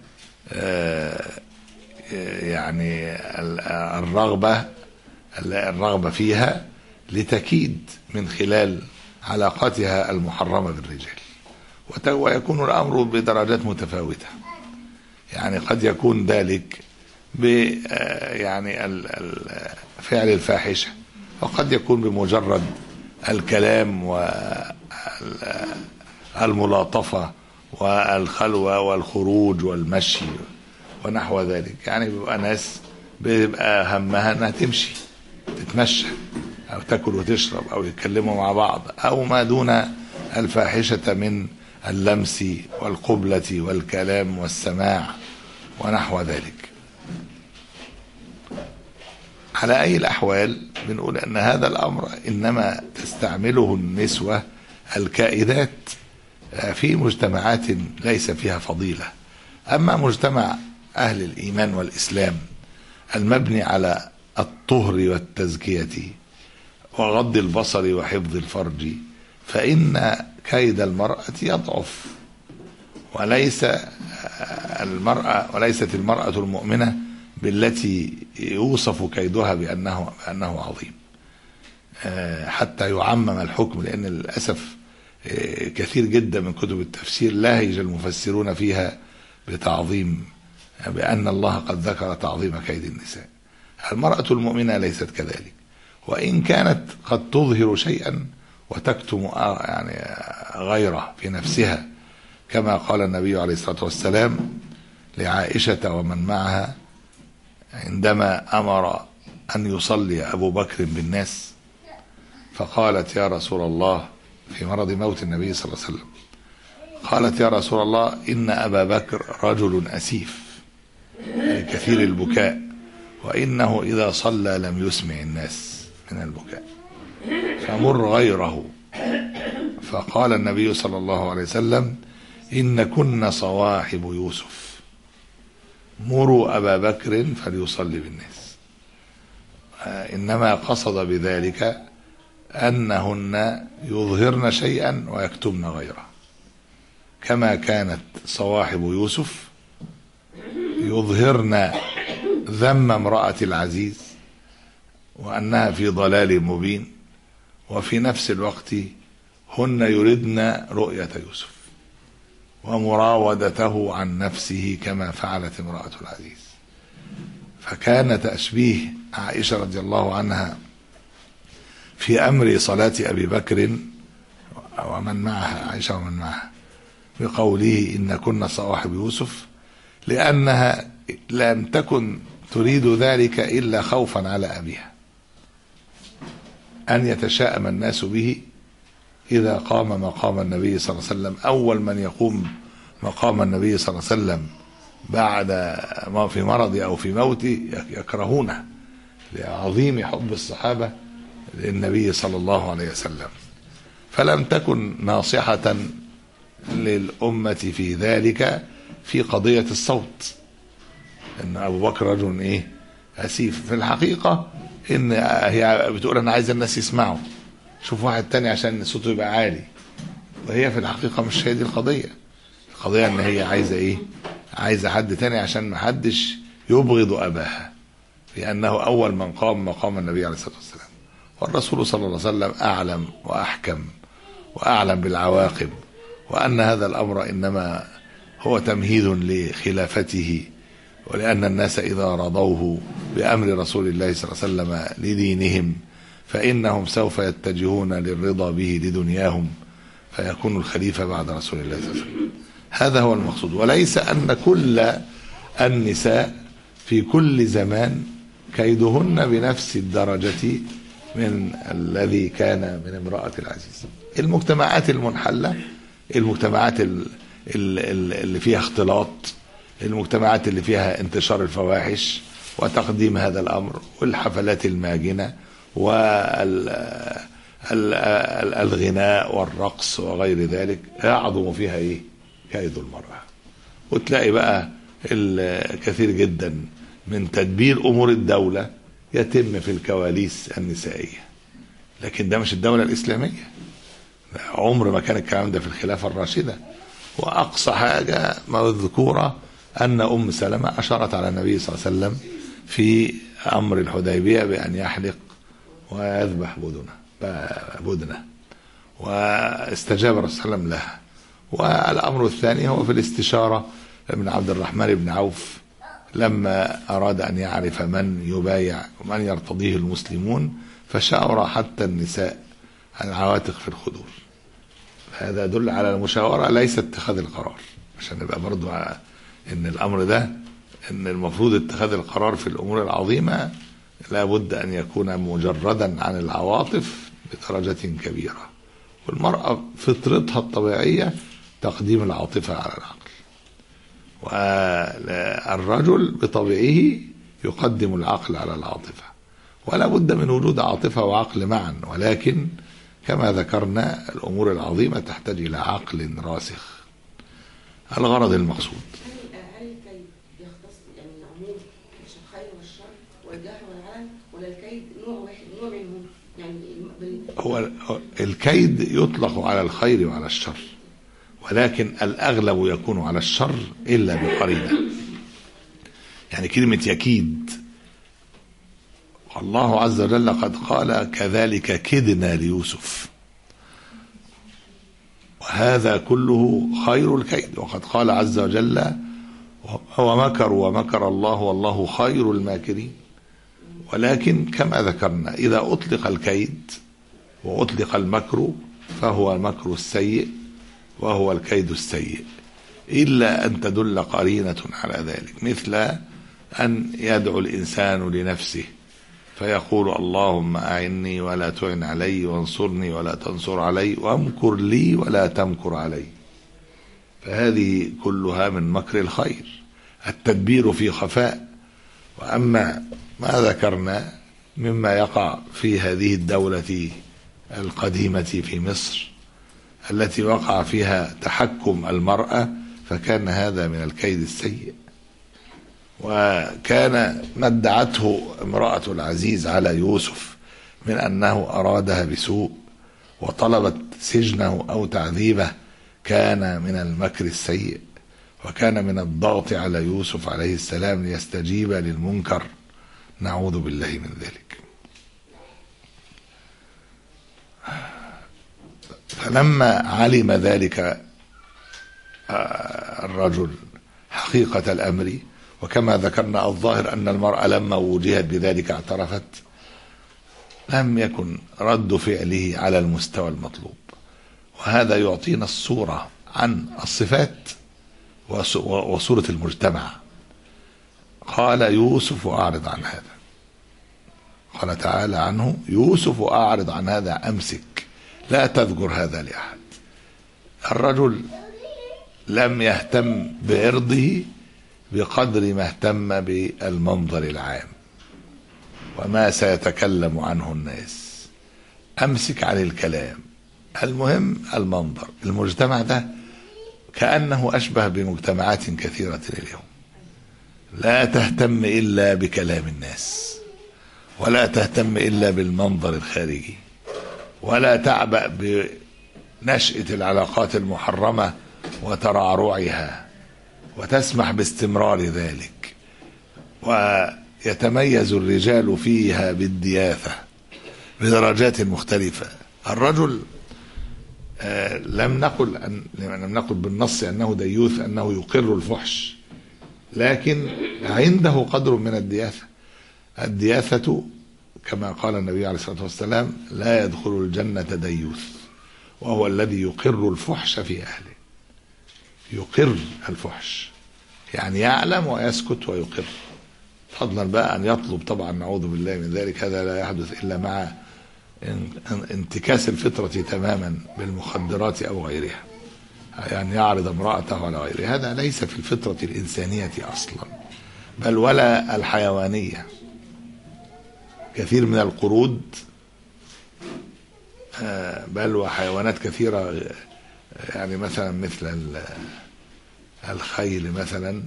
يعني الرغبة الرغبة فيها لتكيد من خلال علاقاتها المحرمة بالرجال، ويكون الأمر بدرجات متفاوتة. يعني قد يكون ذلك ب يعني فعل الفاحشة، وقد يكون بمجرد الكلام والملاطفة والخلوة والخروج والمشي ونحو ذلك. يعني بيبقى ناس بيبقى همها انها تمشي تتمشى او تاكل وتشرب او يتكلموا مع بعض، او ما دون الفاحشة من اللمس والقبلة والكلام والسماع ونحو ذلك. على أي الأحوال بنقول أن هذا الأمر إنما تستعمله النسوة الكائدات في مجتمعات ليس فيها فضيلة. أما مجتمع أهل الإيمان والإسلام المبني على الطهر والتزكية وغض البصر وحفظ الفرج، فإن كيد المرأة يضعف، وليس المرأة وليست المرأة المؤمنة بالتي يوصف كيدها بأنه بأنه عظيم حتى يعمم الحكم، لأن للأسف كثير جدا من كتب التفسير لهج المفسرون فيها بتعظيم، بأن الله قد ذكر تعظيم كيد النساء. المرأة المؤمنة ليست كذلك، وإن كانت قد تظهر شيئا وتكتم يعني غيره في نفسها، كما قال النبي عليه الصلاة والسلام لعائشة ومن معها عندما أمر أن يصلي أبو بكر بالناس، فقالت يا رسول الله في مرض موت النبي صلى الله عليه وسلم، قالت يا رسول الله إن أبا بكر رجل أسيف كثير البكاء، وإنه إذا صلى لم يسمع الناس من البكاء، فمر غيره. فقال النبي صلى الله عليه وسلم إن كن صواحب يوسف، مروا أبا بكر فليصلي بالناس. إنما قصد بذلك أنهن يظهرن شيئا ويكتمن غيره، كما كانت صواحب يوسف يظهرن ذم امرأة العزيز وأنها في ضلال مبين، وفي نفس الوقت هن يردن رؤية يوسف ومراودته عن نفسه كما فعلت امرأة العزيز. فكان تشبيه عائشة رضي الله عنها في أمر صلاة أبي بكر ومن معها، عائشة ومن معها، بقوله إن كنا صواحب يوسف، لأنها لم تكن تريد ذلك إلا خوفا على أبيها، أن يتشاءم الناس به إذا قام مقام النبي صلى الله عليه وسلم. أول من يقوم مقام النبي صلى الله عليه وسلم بعد ما في مرضه أو في موته يكرهونه لعظيم حب الصحابة للنبي صلى الله عليه وسلم، فلم تكن ناصحة للأمة في ذلك في قضية الصوت، إن أبو بكر رجل إيه أسيف. في الحقيقة إن هي بتقول أنا عايز الناس يسمعوا، شوف واحد تاني عشان صوته يبقى عالي، وهي في الحقيقة مش هي دي القضية. القضية إن هي عايزة إيه؟ عايزة حد تاني عشان محدش يبغض أباها، لأنه أول من قام مقام النبي عليه الصلاة والسلام، والرسول صلى الله عليه وسلم أعلم وأحكم وأعلم بالعواقب، وأن هذا الأمر إنما هو تمهيد لخلافته، ولأن الناس إذا رضوه بأمر رسول الله صلى الله عليه وسلم لدينهم فإنهم سوف يتجهون للرضا به لدنياهم، فيكون الخليفة بعد رسول الله صلى الله عليه وسلم. هذا هو المقصود، وليس أن كل النساء في كل زمان كيدهن بنفس الدرجة من الذي كان من امرأة العزيز. المجتمعات المنحلة، المجتمعات اللي فيها اختلاط، المجتمعات اللي فيها انتشار الفواحش وتقديم هذا الأمر والحفلات الماجنة والغناء والرقص وغير ذلك، يعظم فيها ايه؟ كيد المرأة. وتلاقي بقى الكثير جدا من تدبير أمور الدولة يتم في الكواليس النسائية، لكن ده مش الدولة الإسلامية، عمر ما كان الكلام ده في الخلافة الراشدة. وأقصى حاجة مذكورة أن أم سلمة أشارت على النبي صلى الله عليه وسلم في أمر الحديبية بأن يحلق ويذبح بدنه بدنه واستجاب الرسول صلى الله عليه وسلم لها. والأمر الثاني هو في الاستشارة من عبد الرحمن بن عوف لما أراد أن يعرف من يبايع ومن يرتضيه المسلمون، فشاور حتى النساء العواتق في الخدور. هذا يدل على المشاورة ليس اتخاذ القرار، عشان نبقى برضو ان الامر ده ان المفروض اتخاذ القرار في الامور العظيمة لابد ان يكون مجردا عن العواطف بدرجة كبيرة. والمرأة فطرتها الطبيعية تقديم العاطفة على العقل، والرجل بطبيعه يقدم العقل على العاطفة، ولا بد من وجود عاطفة وعقل معا، ولكن كما ذكرنا الأمور العظيمة تحتاج إلى عقل راسخ. الغرض المقصود هل الكيد يختص يعني العموم مش الخير والشر والجهر والعلن، ولا الكيد نوع واحد نوع منهم؟ يعني هو الكيد يطلق على الخير وعلى الشر، ولكن الأغلب يكون على الشر إلا بقرينة. يعني كلمة يكيد، الله عز وجل قد قال كذلك كدنا ليوسف، وهذا كله خير الكيد. وقد قال عز وجل ومكروا ومكر الله والله خير الماكرين. ولكن كما ذكرنا إذا أطلق الكيد وأطلق المكر فهو المكر السيء وهو الكيد السيء، إلا أن تدل قرينة على ذلك، مثل أن يدعو الإنسان لنفسه فيقول اللهم أعني ولا تعن علي، وانصرني ولا تنصر علي، وامكر لي ولا تمكر علي. فهذه كلها من مكر الخير، التدبير في خفاء. وأما ما ذكرنا مما يقع في هذه الدولة القديمة في مصر التي وقع فيها تحكم المرأة، فكان هذا من الكيد السيء. وكان ما ادعته امرأة العزيز على يوسف من أنه أرادها بسوء وطلبت سجنه أو تعذيبه كان من المكر السيء، وكان من الضغط على يوسف عليه السلام ليستجيب للمنكر، نعوذ بالله من ذلك. فلما علم ذلك الرجل حقيقة الأمر، وكما ذكرنا الظاهر أن المرأة لما وجهت بذلك اعترفت، لم يكن رد فعله على المستوى المطلوب. وهذا يعطينا الصورة عن الصفات وصورة المجتمع. قال يوسف أعرض عن هذا، قال تعالى عنه يوسف أعرض عن هذا، أمسك لا تذكر هذا لأحد. الرجل لم يهتم بعرضه بقدر ما اهتم بالمنظر العام وما سيتكلم عنه الناس. أمسك عن الكلام، المهم المنظر. المجتمع ده كأنه أشبه بمجتمعات كثيرة اليوم، لا تهتم إلا بكلام الناس، ولا تهتم إلا بالمنظر الخارجي، ولا تعبأ بنشأة العلاقات المحرمة وترعرعها، وتسمح باستمرار ذلك. ويتميز الرجال فيها بالدياثة بدرجات مختلفة. الرجل آه لم نقل أن لم نقل بالنص أنه ديوث أنه يقر الفحش، لكن عنده قدر من الدياثة. الدياثة كما قال النبي عليه الصلاة والسلام لا يدخل الجنة ديوث، وهو الذي يقر الفحش في أهله. يقر الفحش يعني يعلم ويسكت ويقر، فضلا بقى أن يطلب. طبعا نعوذ بالله من ذلك، هذا لا يحدث إلا مع انتكاس الفطرة تماما بالمخدرات أو غيرها، يعني يعرض امرأته على غيره. هذا ليس في الفطرة الإنسانية أصلا، بل ولا الحيوانية. كثير من القرود بل وحيوانات كثيرة، يعني مثلا مثل الخيل مثلا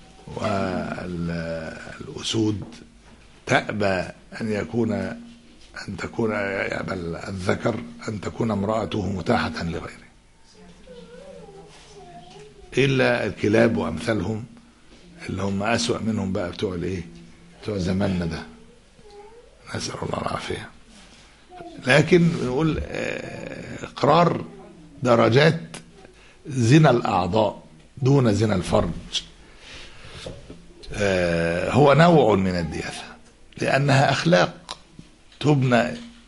والأسود، تأبى أن يكون أن تكون يأبى الذكر أن تكون امرأته متاحة لغيره، إلا الكلاب وأمثالهم اللي هم أسوأ منهم بقى، بتوع الإيه بتوع زماننا ده، نسأل الله العافية. لكن نقول إقرار درجات زنا الأعضاء دون زنا الفرج هو نوع من الدياثة، لأنها أخلاق تبنى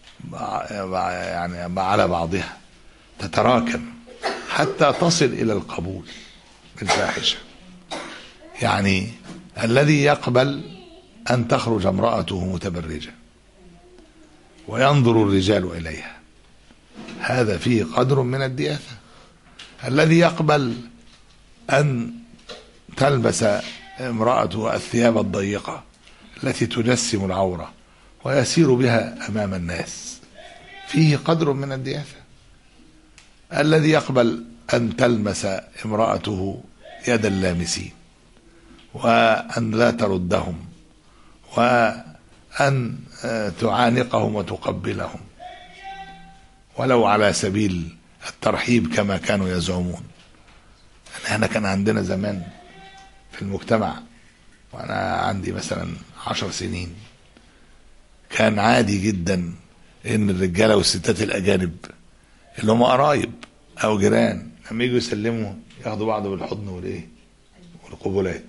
يعني على بعضها، تتراكم حتى تصل إلى القبول بالفاحشة. يعني الذي يقبل أن تخرج امرأته متبرجة وينظر الرجال إليها، هذا فيه قدر من الدياثة. الذي يقبل أن تلبس امرأته الثياب الضيقة التي تجسم العورة ويسير بها أمام الناس، فيه قدر من الدياثة. الذي يقبل أن تلمس امرأته يد اللامسين وأن لا تردهم وأن تعانقهم وتقبلهم، ولو على سبيل الترحيب كما كانوا يزعمون. احنا كان عندنا زمان في المجتمع وانا عندي مثلا عشر سنين كان عادي جدا ان الرجاله والستات الاجانب اللي هم قرايب او جيران لما يجوا يسلموا ياخدوا بعض بالحضن والايه والقبلات.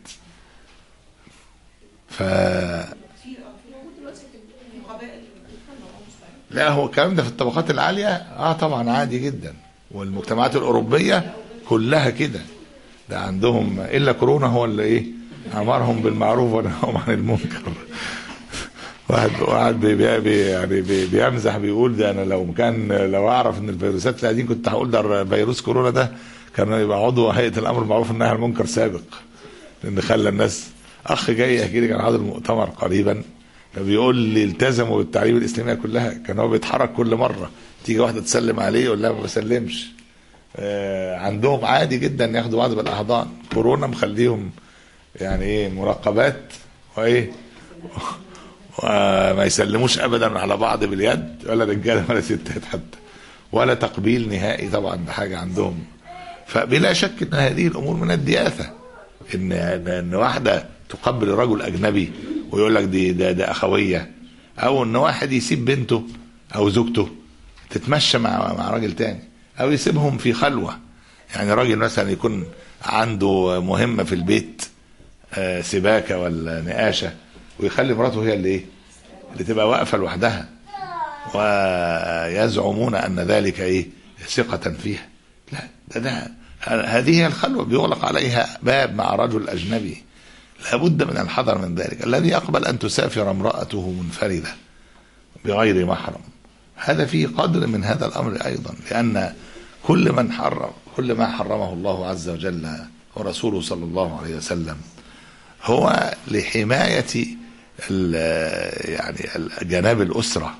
ف لا هو الكلام ده في الطبقات العاليه اه طبعا عادي جدا، والمجتمعات الاوروبيه كلها كده. ده عندهم الا كورونا هو اللي ايه امرهم بالمعروف ونهاهم عن المنكر. واحد واحد بي بي يعني بي بيمزح بيقول ده انا لو كان لو اعرف ان الفيروسات اللي قاعدين كنت هقول ده فيروس كورونا ده كان يبقى عضو هيئه الامر بالمعروف والنهي عن المنكر سابق، لان خلى الناس. اخ جاي يحكي لي كان حاضر مؤتمر قريبا بيقول لي التزموا بالتعليم الاسلاميه كلها، كان هو بيتحرك كل مره تيجي واحده تسلم عليه يقول لها ما بسلمش. آه عندهم عادي جدا ياخدوا بعض بالاحضان. كورونا مخليهم يعني ايه مراقبات وايه وما يسلموش ابدا على بعض باليد، ولا رجاله ولا ستات حتى، ولا تقبيل نهائي. طبعا ده حاجه عندهم. فبلا شك ان هذه الامور من الدياثه، ان ان واحده تقبل رجل اجنبي ويقول لك دي ده, ده اخويه، او ان واحد يسيب بنته او زوجته تتمشى مع مع راجل تاني، او يسيبهم في خلوه. يعني راجل مثلا يكون عنده مهمه في البيت آه سباكه ولا نقاشه، ويخلي مراته هي اللي ايه اللي تبقى واقفه لوحدها، ويزعمون ان ذلك ايه ثقه فيها. لا ده, ده هذه هي الخلوه بيغلق عليها باب مع رجل اجنبي. لابد من الحذر من ذلك. الذي يقبل ان تسافر امراته منفرده بغير محرم هذا فيه قدر من هذا الامر ايضا، لان كل من حرم كل ما حرمه الله عز وجل ورسوله صلى الله عليه وسلم هو لحمايه يعني جناب الاسره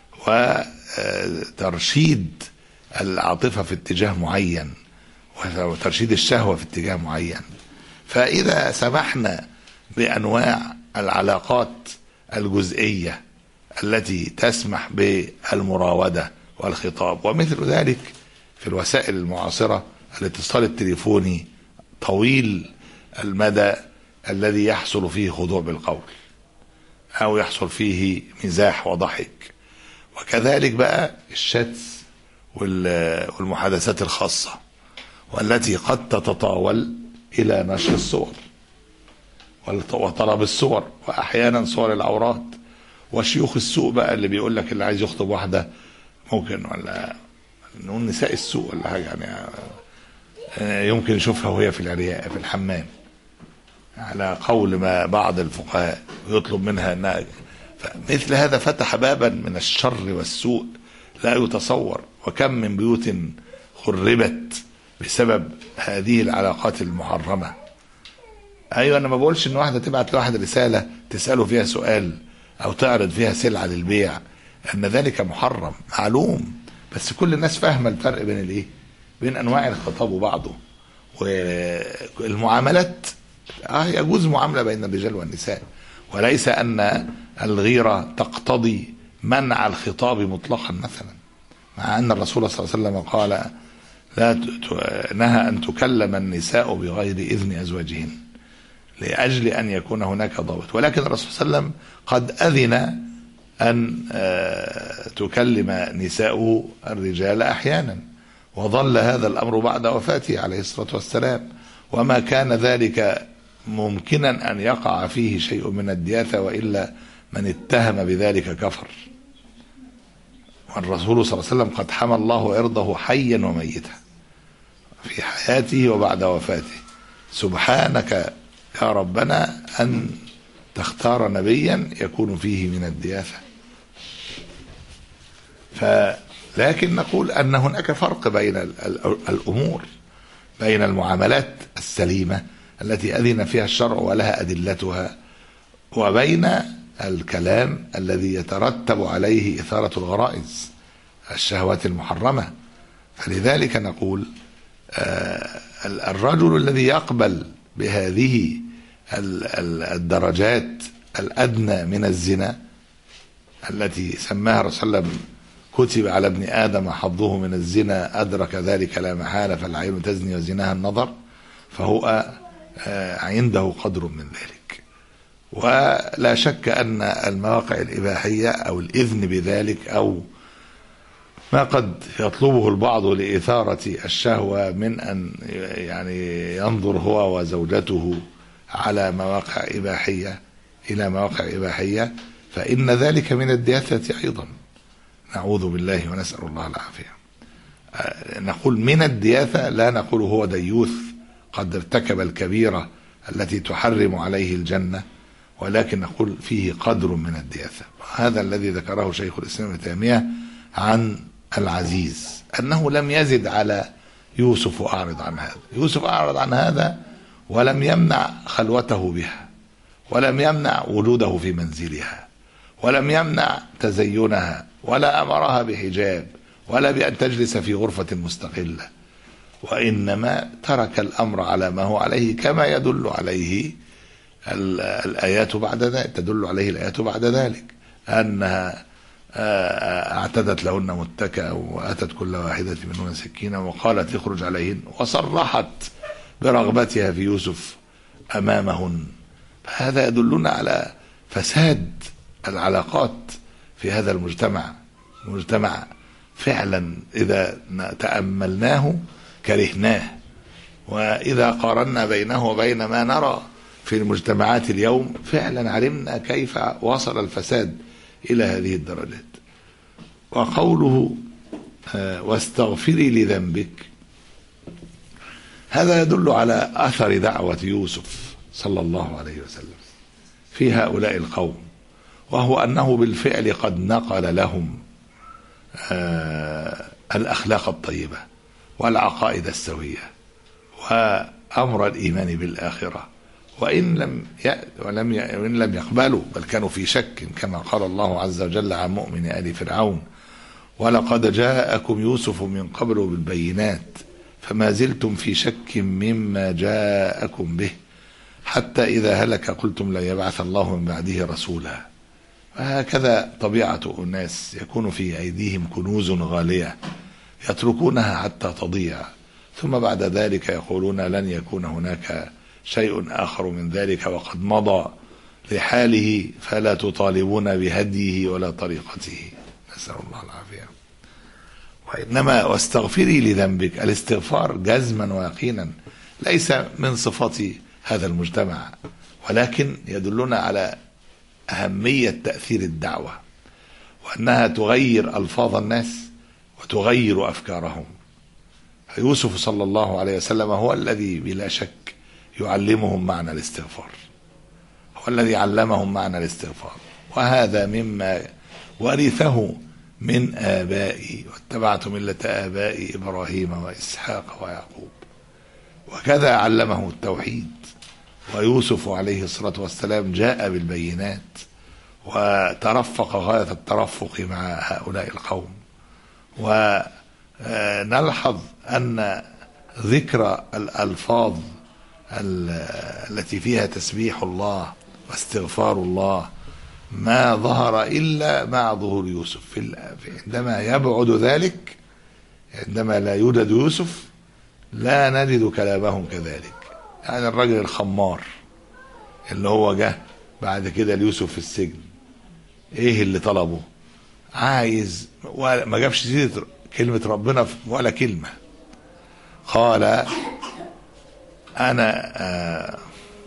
وترشيد العاطفه في اتجاه معين وترشيد الشهوه في اتجاه معين. فاذا سمحنا بانواع العلاقات الجزئيه التي تسمح بالمراوده والخطاب ومثل ذلك في الوسائل المعاصره، الاتصال التليفوني طويل المدى الذي يحصل فيه خضوع بالقول او يحصل فيه مزاح وضحك، وكذلك بقى الشتس والمحادثات الخاصه والتي قد تتطاول الى نشر الصور وطلب الصور واحيانا صور العورات. وشيوخ السوء بقى اللي بيقول لك اللي عايز يخطب واحده ممكن، ولا نقول نساء السوء ولا حاجه يعني يمكن يشوفها وهي في العرياء في الحمام على قول ما بعض الفقهاء ويطلب منها انها. فمثل هذا فتح بابا من الشر والسوء لا يتصور. وكم من بيوت خربت بسبب هذه العلاقات المحرمه. ايوه انا ما بقولش ان واحده تبعت لواحد رساله تساله فيها سؤال او تعرض فيها سلعه للبيع ان ذلك محرم معلوم، بس كل الناس فاهمه الفرق بين الايه بين انواع الخطاب وبعضه. والمعاملات اه يجوز معامله بين الرجال والنساء، وليس ان الغيره تقتضي منع الخطاب مطلقا مثلا، مع ان الرسول صلى الله عليه وسلم قال لا نهى ان تكلم النساء بغير اذن ازواجهن لاجل ان يكون هناك ضابط. ولكن الرسول صلى الله عليه وسلم قد اذن ان تكلم نساء الرجال احيانا، وظل هذا الامر بعد وفاته عليه الصلاه والسلام، وما كان ذلك ممكنا ان يقع فيه شيء من الدياثه، والا من اتهم بذلك كفر. والرسول صلى الله عليه وسلم قد حمى الله عرضه حيا وميتا في حياته وبعد وفاته. سبحانك يا ربنا أن تختار نبيا يكون فيه من الدياثة. فلكن نقول أن هناك فرق بين الأمور، بين المعاملات السليمة التي أذن فيها الشرع ولها أدلتها، وبين الكلام الذي يترتب عليه إثارة الغرائز الشهوات المحرمة. فلذلك نقول الرجل الذي يقبل بهذه الدرجات الأدنى من الزنا التي سماها الرسول صلى الله عليه وسلم كتب على ابن آدم حظه من الزنا أدرك ذلك لا محالة فالعين تزني وزناها النظر، فهو عنده قدر من ذلك. ولا شك أن المواقع الإباحية أو الإذن بذلك أو ما قد يطلبه البعض لإثارة الشهوة من أن يعني ينظر هو وزوجته على مواقع إباحية إلى مواقع إباحية، فإن ذلك من الدياثة أيضا، نعوذ بالله ونسأل الله العافية. نقول من الدياثة، لا نقول هو ديوث قد ارتكب الكبيرة التي تحرم عليه الجنة، ولكن نقول فيه قدر من الدياثة. هذا الذي ذكره شيخ الإسلام ابن تيمية عن العزيز، أنه لم يزد على يوسف أعرض عن هذا. يوسف أعرض عن هذا ولم يمنع خلوته بها، ولم يمنع وجوده في منزلها، ولم يمنع تزينها، ولا أمرها بحجاب، ولا بأن تجلس في غرفة مستقلة، وإنما ترك الأمر على ما هو عليه، كما يدل عليه الآيات بعد ذلك. تدل عليه الآيات بعد ذلك أنها اعتدت لهن متكئا وأتت كل واحدة منهن سكينا وقالت اخرج عليهن، وصرحت برغبتها في يوسف أمامهن. هذا يدلنا على فساد العلاقات في هذا المجتمع، مجتمع فعلا إذا تأملناه كرهناه، وإذا قارنا بينه وبين ما نرى في المجتمعات اليوم فعلا علمنا كيف وصل الفساد إلى هذه الدرجات. وقوله واستغفري لذنبك، هذا يدل على أثر دعوة يوسف صلى الله عليه وسلم في هؤلاء القوم، وهو أنه بالفعل قد نقل لهم الأخلاق الطيبة والعقائد السوية وأمر الإيمان بالآخرة، وإن لم ولم وإن لم يقبلوا بل كانوا في شك، كما قال الله عز وجل عن مؤمن آل فرعون ولقد جاءكم يوسف من قبل بالبينات فما زلتم في شك مما جاءكم به حتى إذا هلك قلتم لن يبعث الله من بعده رسولا. وهكذا طبيعة الناس، يكون في أيديهم كنوز غالية يتركونها حتى تضيع، ثم بعد ذلك يقولون لن يكون هناك شيء آخر من ذلك وقد مضى لحاله، فلا تطالبون بهديه ولا طريقته، نسأل الله العافية. وإنما واستغفري لذنبك، الاستغفار جزما ويقينا ليس من صفات هذا المجتمع، ولكن يدلنا على أهمية تأثير الدعوة، وأنها تغير ألفاظ الناس وتغير أفكارهم. يوسف صلى الله عليه وسلم هو الذي بلا شك يعلمهم معنى الاستغفار، هو الذي علمهم معنى الاستغفار، وهذا مما ورثه من آبائي واتبعت ملة آبائي إبراهيم وإسحاق ويعقوب. وكذا علمه التوحيد، ويوسف عليه الصلاة والسلام جاء بالبينات وترفق غاية الترفق مع هؤلاء القوم. ونلحظ أن ذكر الألفاظ التي فيها تسبيح الله واستغفار الله ما ظهر إلا مع ظهور يوسف. عندما يبعد ذلك، عندما لا يوجد يوسف لا نجد كلامهم كذلك. يعني الرجل الخمار اللي هو جه بعد كده ليوسف في السجن، ايه اللي طلبه؟ عايز، ما جابش سيرة كلمة ربنا ولا كلمة. قال أنا آه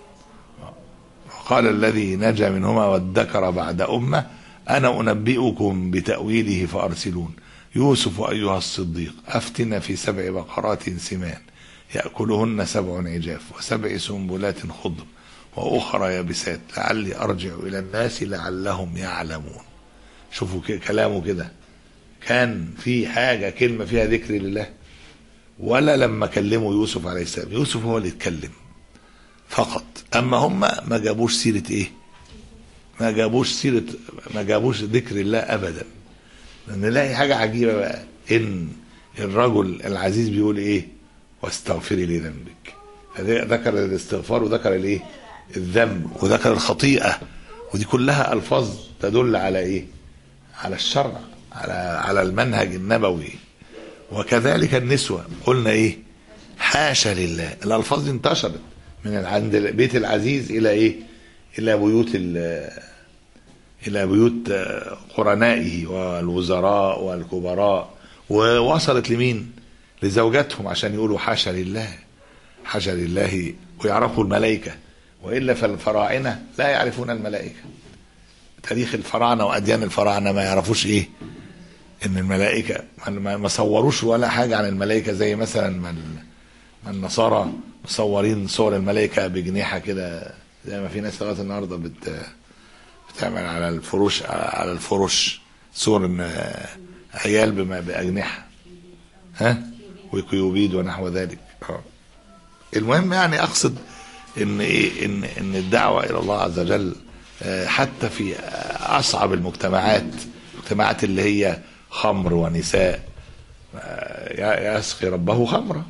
قال الذي نجا منهما وادكر بعد أمة أنا أنبئكم بتأويله فأرسلون يوسف أيها الصديق أفتنا في سبع بقرات سمان يأكلهن سبع عجاف وسبع سنبلات خضر وأخرى يابسات لعلي أرجع إلى الناس لعلهم يعلمون. شوفوا كلامه كده، كان في حاجة كلمة فيها ذكر لله؟ ولا لما كلموا يوسف عليه السلام يوسف هو اللي يتكلم فقط، أما هم ما جابوش سيرة إيه؟ ما جابوش سيرة ما جابوش ذكر الله أبدا. نلاقي حاجة عجيبة بقى، إن الرجل العزيز بيقول إيه؟ واستغفري لذنبك. ذكر الاستغفار وذكر الإيه؟ الذنب، وذكر الخطيئة، ودي كلها ألفاظ تدل على إيه؟ على الشرع على على المنهج النبوي. وكذلك النسوة قلنا ايه؟ حاشا لله. الالفاظ دي انتشرت من عند بيت العزيز الى ايه؟ الى بيوت الى بيوت قرنائه والوزراء والكبراء، ووصلت لمين؟ لزوجاتهم، عشان يقولوا حاشا لله حاشا لله، ويعرفوا الملائكة. وإلا فالفراعنة لا يعرفون الملائكة. تاريخ الفراعنة وأديان الفراعنة ما يعرفوش إيه؟ إن الملائكة ما صوروش ولا حاجة عن الملائكة، زي مثلا ما النصارى مصورين صور الملائكة بجنيحة كده، زي ما في ناس لغاية النهاردة بت بتعمل على الفروش على الفروش صور عيال بما بأجنحة، ها، وكيوبيد ونحو ذلك. المهم يعني أقصد إن إيه إن إن الدعوة إلى الله عز وجل حتى في أصعب المجتمعات، المجتمعات اللي هي خمر ونساء، يسقي ربه خمرة،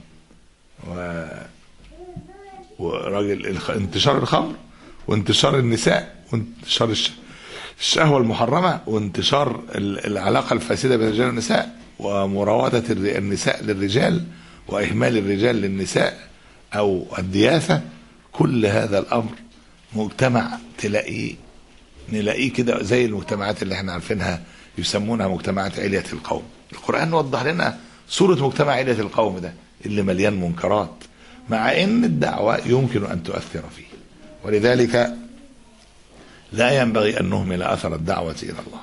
وراجل انتشار الخمر وانتشار النساء وانتشار الشهوة المحرمة وانتشار العلاقة الفاسدة بين الرجال والنساء ومراودة النساء للرجال وإهمال الرجال للنساء أو الدياثة. كل هذا الأمر مجتمع تلاقيه نلاقيه كده زي المجتمعات اللي احنا عارفينها يسمونها مجتمعات علية القوم. القرآن وضح لنا صورة مجتمع علية القوم ده اللي مليان منكرات، مع ان الدعوة يمكن ان تؤثر فيه. ولذلك لا ينبغي ان نهمل اثر الدعوة الى الله،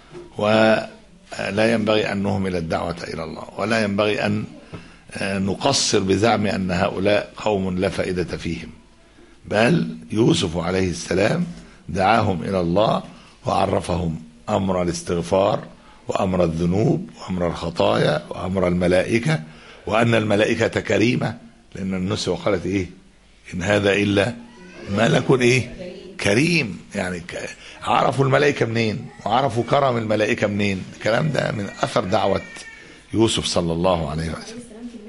ولا ينبغي ان نهمل الدعوة الى الله، ولا ينبغي ان نقصر بزعم ان هؤلاء قوم لا فائدة فيهم. بل يوسف عليه السلام دعاهم الى الله وعرفهم امر الاستغفار وامر الذنوب وامر الخطايا وامر الملائكة، وان الملائكة كريمة، لان النسوة قالت ايه؟ ان هذا الا ملك ايه؟ كريم. يعني عرفوا الملائكة منين؟ وعرفوا كرم الملائكة منين؟ الكلام ده من اثر دعوة يوسف صلى الله عليه وسلم.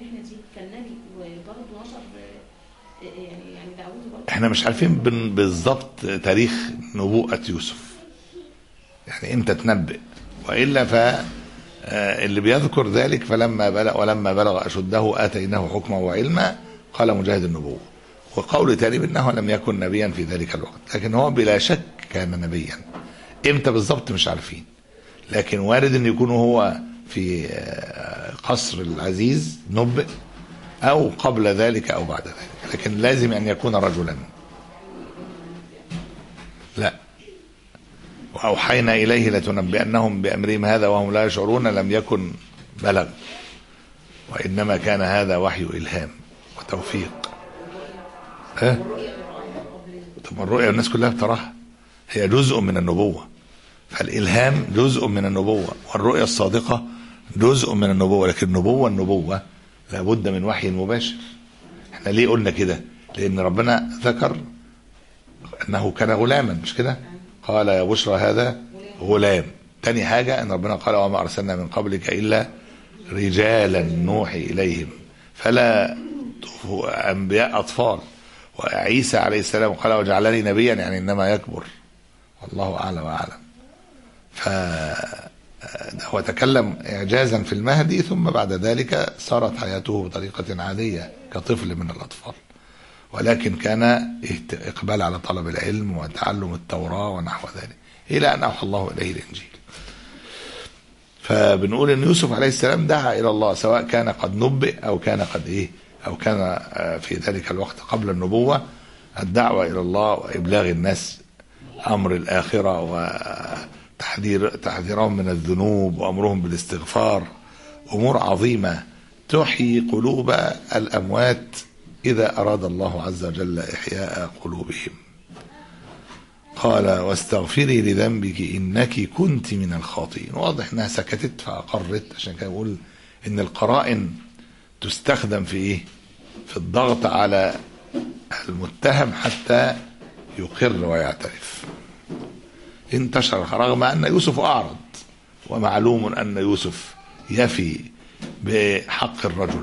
احنا مش عارفين بالضبط تاريخ نبوءة يوسف، يعني امتى تنبئ، والا ف اللي بيذكر ذلك فلما بلغ ولما بلغ اشده اتيناه حكما وعلما قال مجاهد النبوة، وقول تاني انه لم يكن نبيا في ذلك الوقت، لكن هو بلا شك كان نبيا. امتى بالضبط مش عارفين، لكن وارد ان يكون هو في قصر العزيز نبئ او قبل ذلك او بعد ذلك، لكن لازم ان يكون رجلا. لا، واوحينا اليه لتنبئنهم بامرهم هذا وهم لا يشعرون لم يكن بلغ، وانما كان هذا وحي الهام وتوفيق. ها؟ طب الرؤيا الناس كلها بتراها، هي جزء من النبوة، فالإلهام جزء من النبوة، والرؤيا الصادقة جزء من النبوة، لكن النبوة النبوة لابد من وحي مباشر. احنا ليه قلنا كده؟ لأن ربنا ذكر أنه كان غلاما، مش كده؟ قال يا بشرى هذا غلام. تاني حاجة أن ربنا قال وما أرسلنا من قبلك إلا رجالا نوحي إليهم، فلا أنبياء أطفال. وعيسى عليه السلام قال وجعلني نبيا، يعني إنما يكبر، والله أعلى وأعلم. فهو تكلم إعجازا في المهدي، ثم بعد ذلك صارت حياته بطريقة عادية كطفل من الأطفال، ولكن كان إقبال على طلب العلم وتعلم التوراة ونحو ذلك إلى أن أوحى الله إليه الإنجيل. فبنقول أن يوسف عليه السلام دعا إلى الله، سواء كان قد نبئ أو كان قد إيه أو كان في ذلك الوقت قبل النبوة. الدعوة إلى الله وإبلاغ الناس أمر الآخرة وتحذير تحذيرهم من الذنوب وأمرهم بالاستغفار، أمور عظيمة تحيي قلوب الأموات إذا أراد الله عز وجل إحياء قلوبهم. قال واستغفري لذنبك إنك كنت من الخاطئين. واضح أنها سكتت فأقرت، عشان كده يقول إن القرائن تستخدم في إيه؟ في الضغط على المتهم حتى يقر ويعترف. انتشر رغم أن يوسف أعرض، ومعلوم أن يوسف يفي بحق الرجل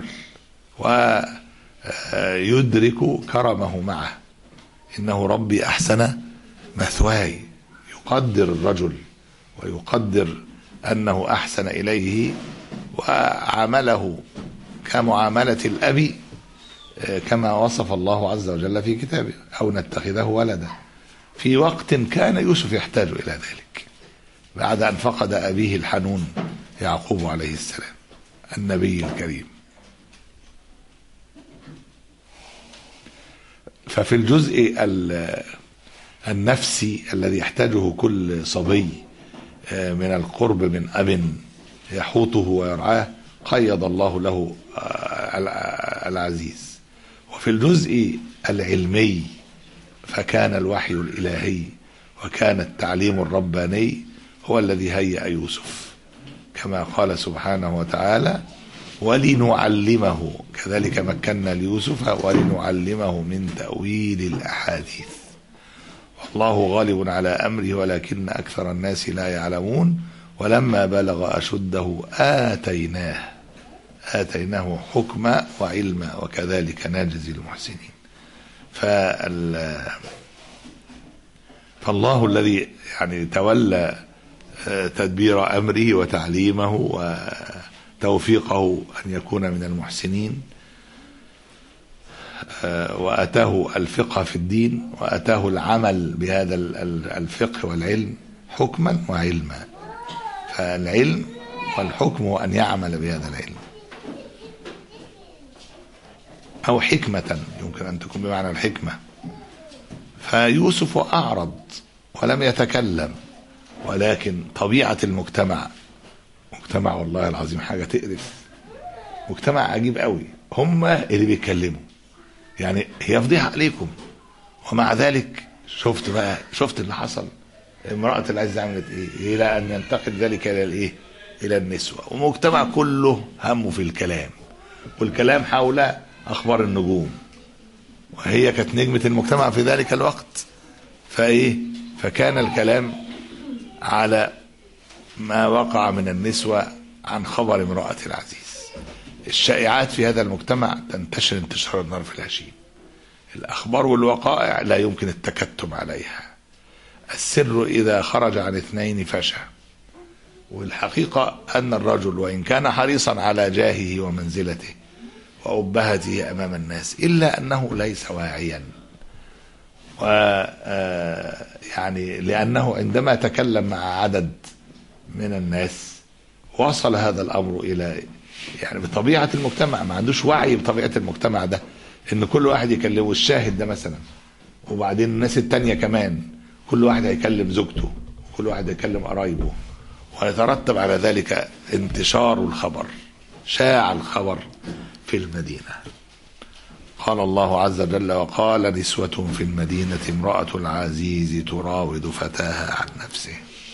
ويدرك كرمه معه. إنه ربي أحسن مثواي، يقدر الرجل ويقدر أنه أحسن إليه وعامله كمعاملة الأب كما وصف الله عز وجل في كتابه، أو نتخذه ولدا، في وقت كان يوسف يحتاج إلى ذلك بعد أن فقد أبيه الحنون يعقوب عليه السلام النبي الكريم. ففي الجزء النفسي الذي يحتاجه كل صبي من القرب من أب يحوطه ويرعاه قيض الله له العزيز. وفي الجزء العلمي فكان الوحي الإلهي وكان التعليم الرباني هو الذي هيأ يوسف، كما قال سبحانه وتعالى: ولنعلمه كذلك مكنا ليوسف ولنعلمه من تأويل الأحاديث والله غالب على أمره ولكن أكثر الناس لا يعلمون ولما بلغ أشده آتيناه آتيناه حكما وعلما وكذلك نجزي المحسنين. فالله الذي يعني تولى تدبير أمره وتعليمه وتوفيقه أن يكون من المحسنين، وأتاه الفقه في الدين وأتاه العمل بهذا الفقه والعلم حكما وعلما. فالعلم والحكم هو أن يعمل بهذا العلم، أو حكمة يمكن أن تكون بمعنى الحكمة. فيوسف أعرض ولم يتكلم، ولكن طبيعة المجتمع، مجتمع والله العظيم حاجة تقرف، مجتمع عجيب قوي، هم اللي بيتكلموا، يعني هي فضيحة عليكم، ومع ذلك شفت بقى شفت اللي حصل. امرأة العز عملت ايه الى ان ينتقل ذلك الى الايه الى النسوة، ومجتمع كله همه في الكلام، والكلام حول اخبار النجوم، وهي كانت نجمة المجتمع في ذلك الوقت. فايه فكان الكلام على ما وقع من النسوة عن خبر امرأة العزيز. الشائعات في هذا المجتمع تنتشر انتشار النار في الهشيم، الأخبار والوقائع لا يمكن التكتم عليها، السر إذا خرج عن اثنين فشى. والحقيقة أن الرجل وإن كان حريصا على جاهه ومنزلته وأبهته أمام الناس إلا أنه ليس واعيا، و يعني لأنه عندما تكلم مع عدد من الناس وصل هذا الأمر إلى يعني بطبيعة المجتمع، ما عندوش وعي بطبيعة المجتمع ده، إن كل واحد يكلمه الشاهد ده مثلا، وبعدين الناس التانية كمان كل واحد هيكلم زوجته، كل واحد هيكلم قرايبه، ويترتب على ذلك انتشار الخبر، شاع الخبر في المدينة. قال الله عز وجل: وقال نسوة في المدينة امرأة العزيز تراود فتاها عن نفسه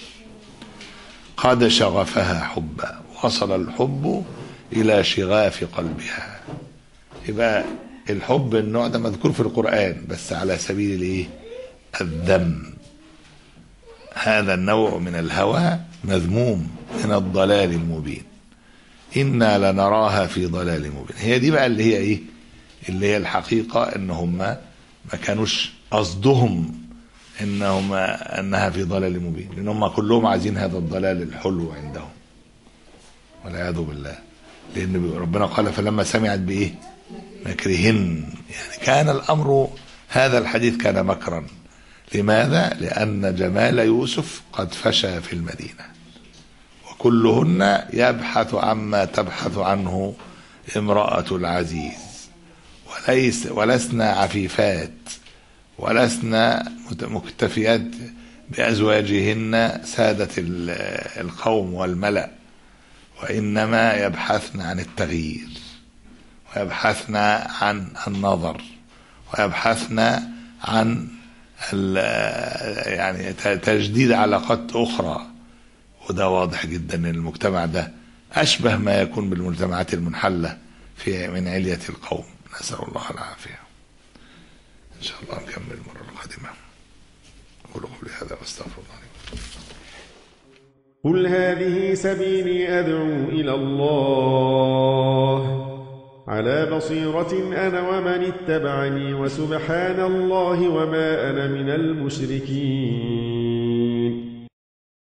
قد شغفها حبا وصل الحب إلى شغاف قلبها. يبقى الحب النوع ده مذكور في القرآن بس على سبيل الايه الذم، هذا النوع من الهوى مذموم من الضلال المبين، إنا لنراها في ضلال مبين. هي دي بقى اللي هي ايه اللي هي الحقيقة، ان هم ما كانوش قصدهم انهم انها في ضلال مبين، لان هم كلهم عايزين هذا الضلال الحلو عندهم والعياذ بالله. لان ربنا قال: فلما سمعت بايه مكرهن، يعني كان الامر هذا الحديث كان مكرا. لماذا؟ لان جمال يوسف قد فشى في المدينة، وكلهن يبحث عما تبحث عنه امرأة العزيز، وليس ولسنا عفيفات ولسنا مكتفيات بأزواجهن سادة القوم والملأ، وإنما يبحثن عن التغيير، ويبحثن عن النظر، ويبحثن عن يعني تجديد علاقات أخرى. وده واضح جدا ان المجتمع ده أشبه ما يكون بالمجتمعات المنحلة في من علية القوم، نسأل الله العافية. إن شاء الله نكمل المرة القادمة. قولوا قولي هذا واستغفر الله. قل هذه سبيلي أدعو إلى الله على بصيرة أنا ومن اتبعني، وسبحان الله وما أنا من المشركين.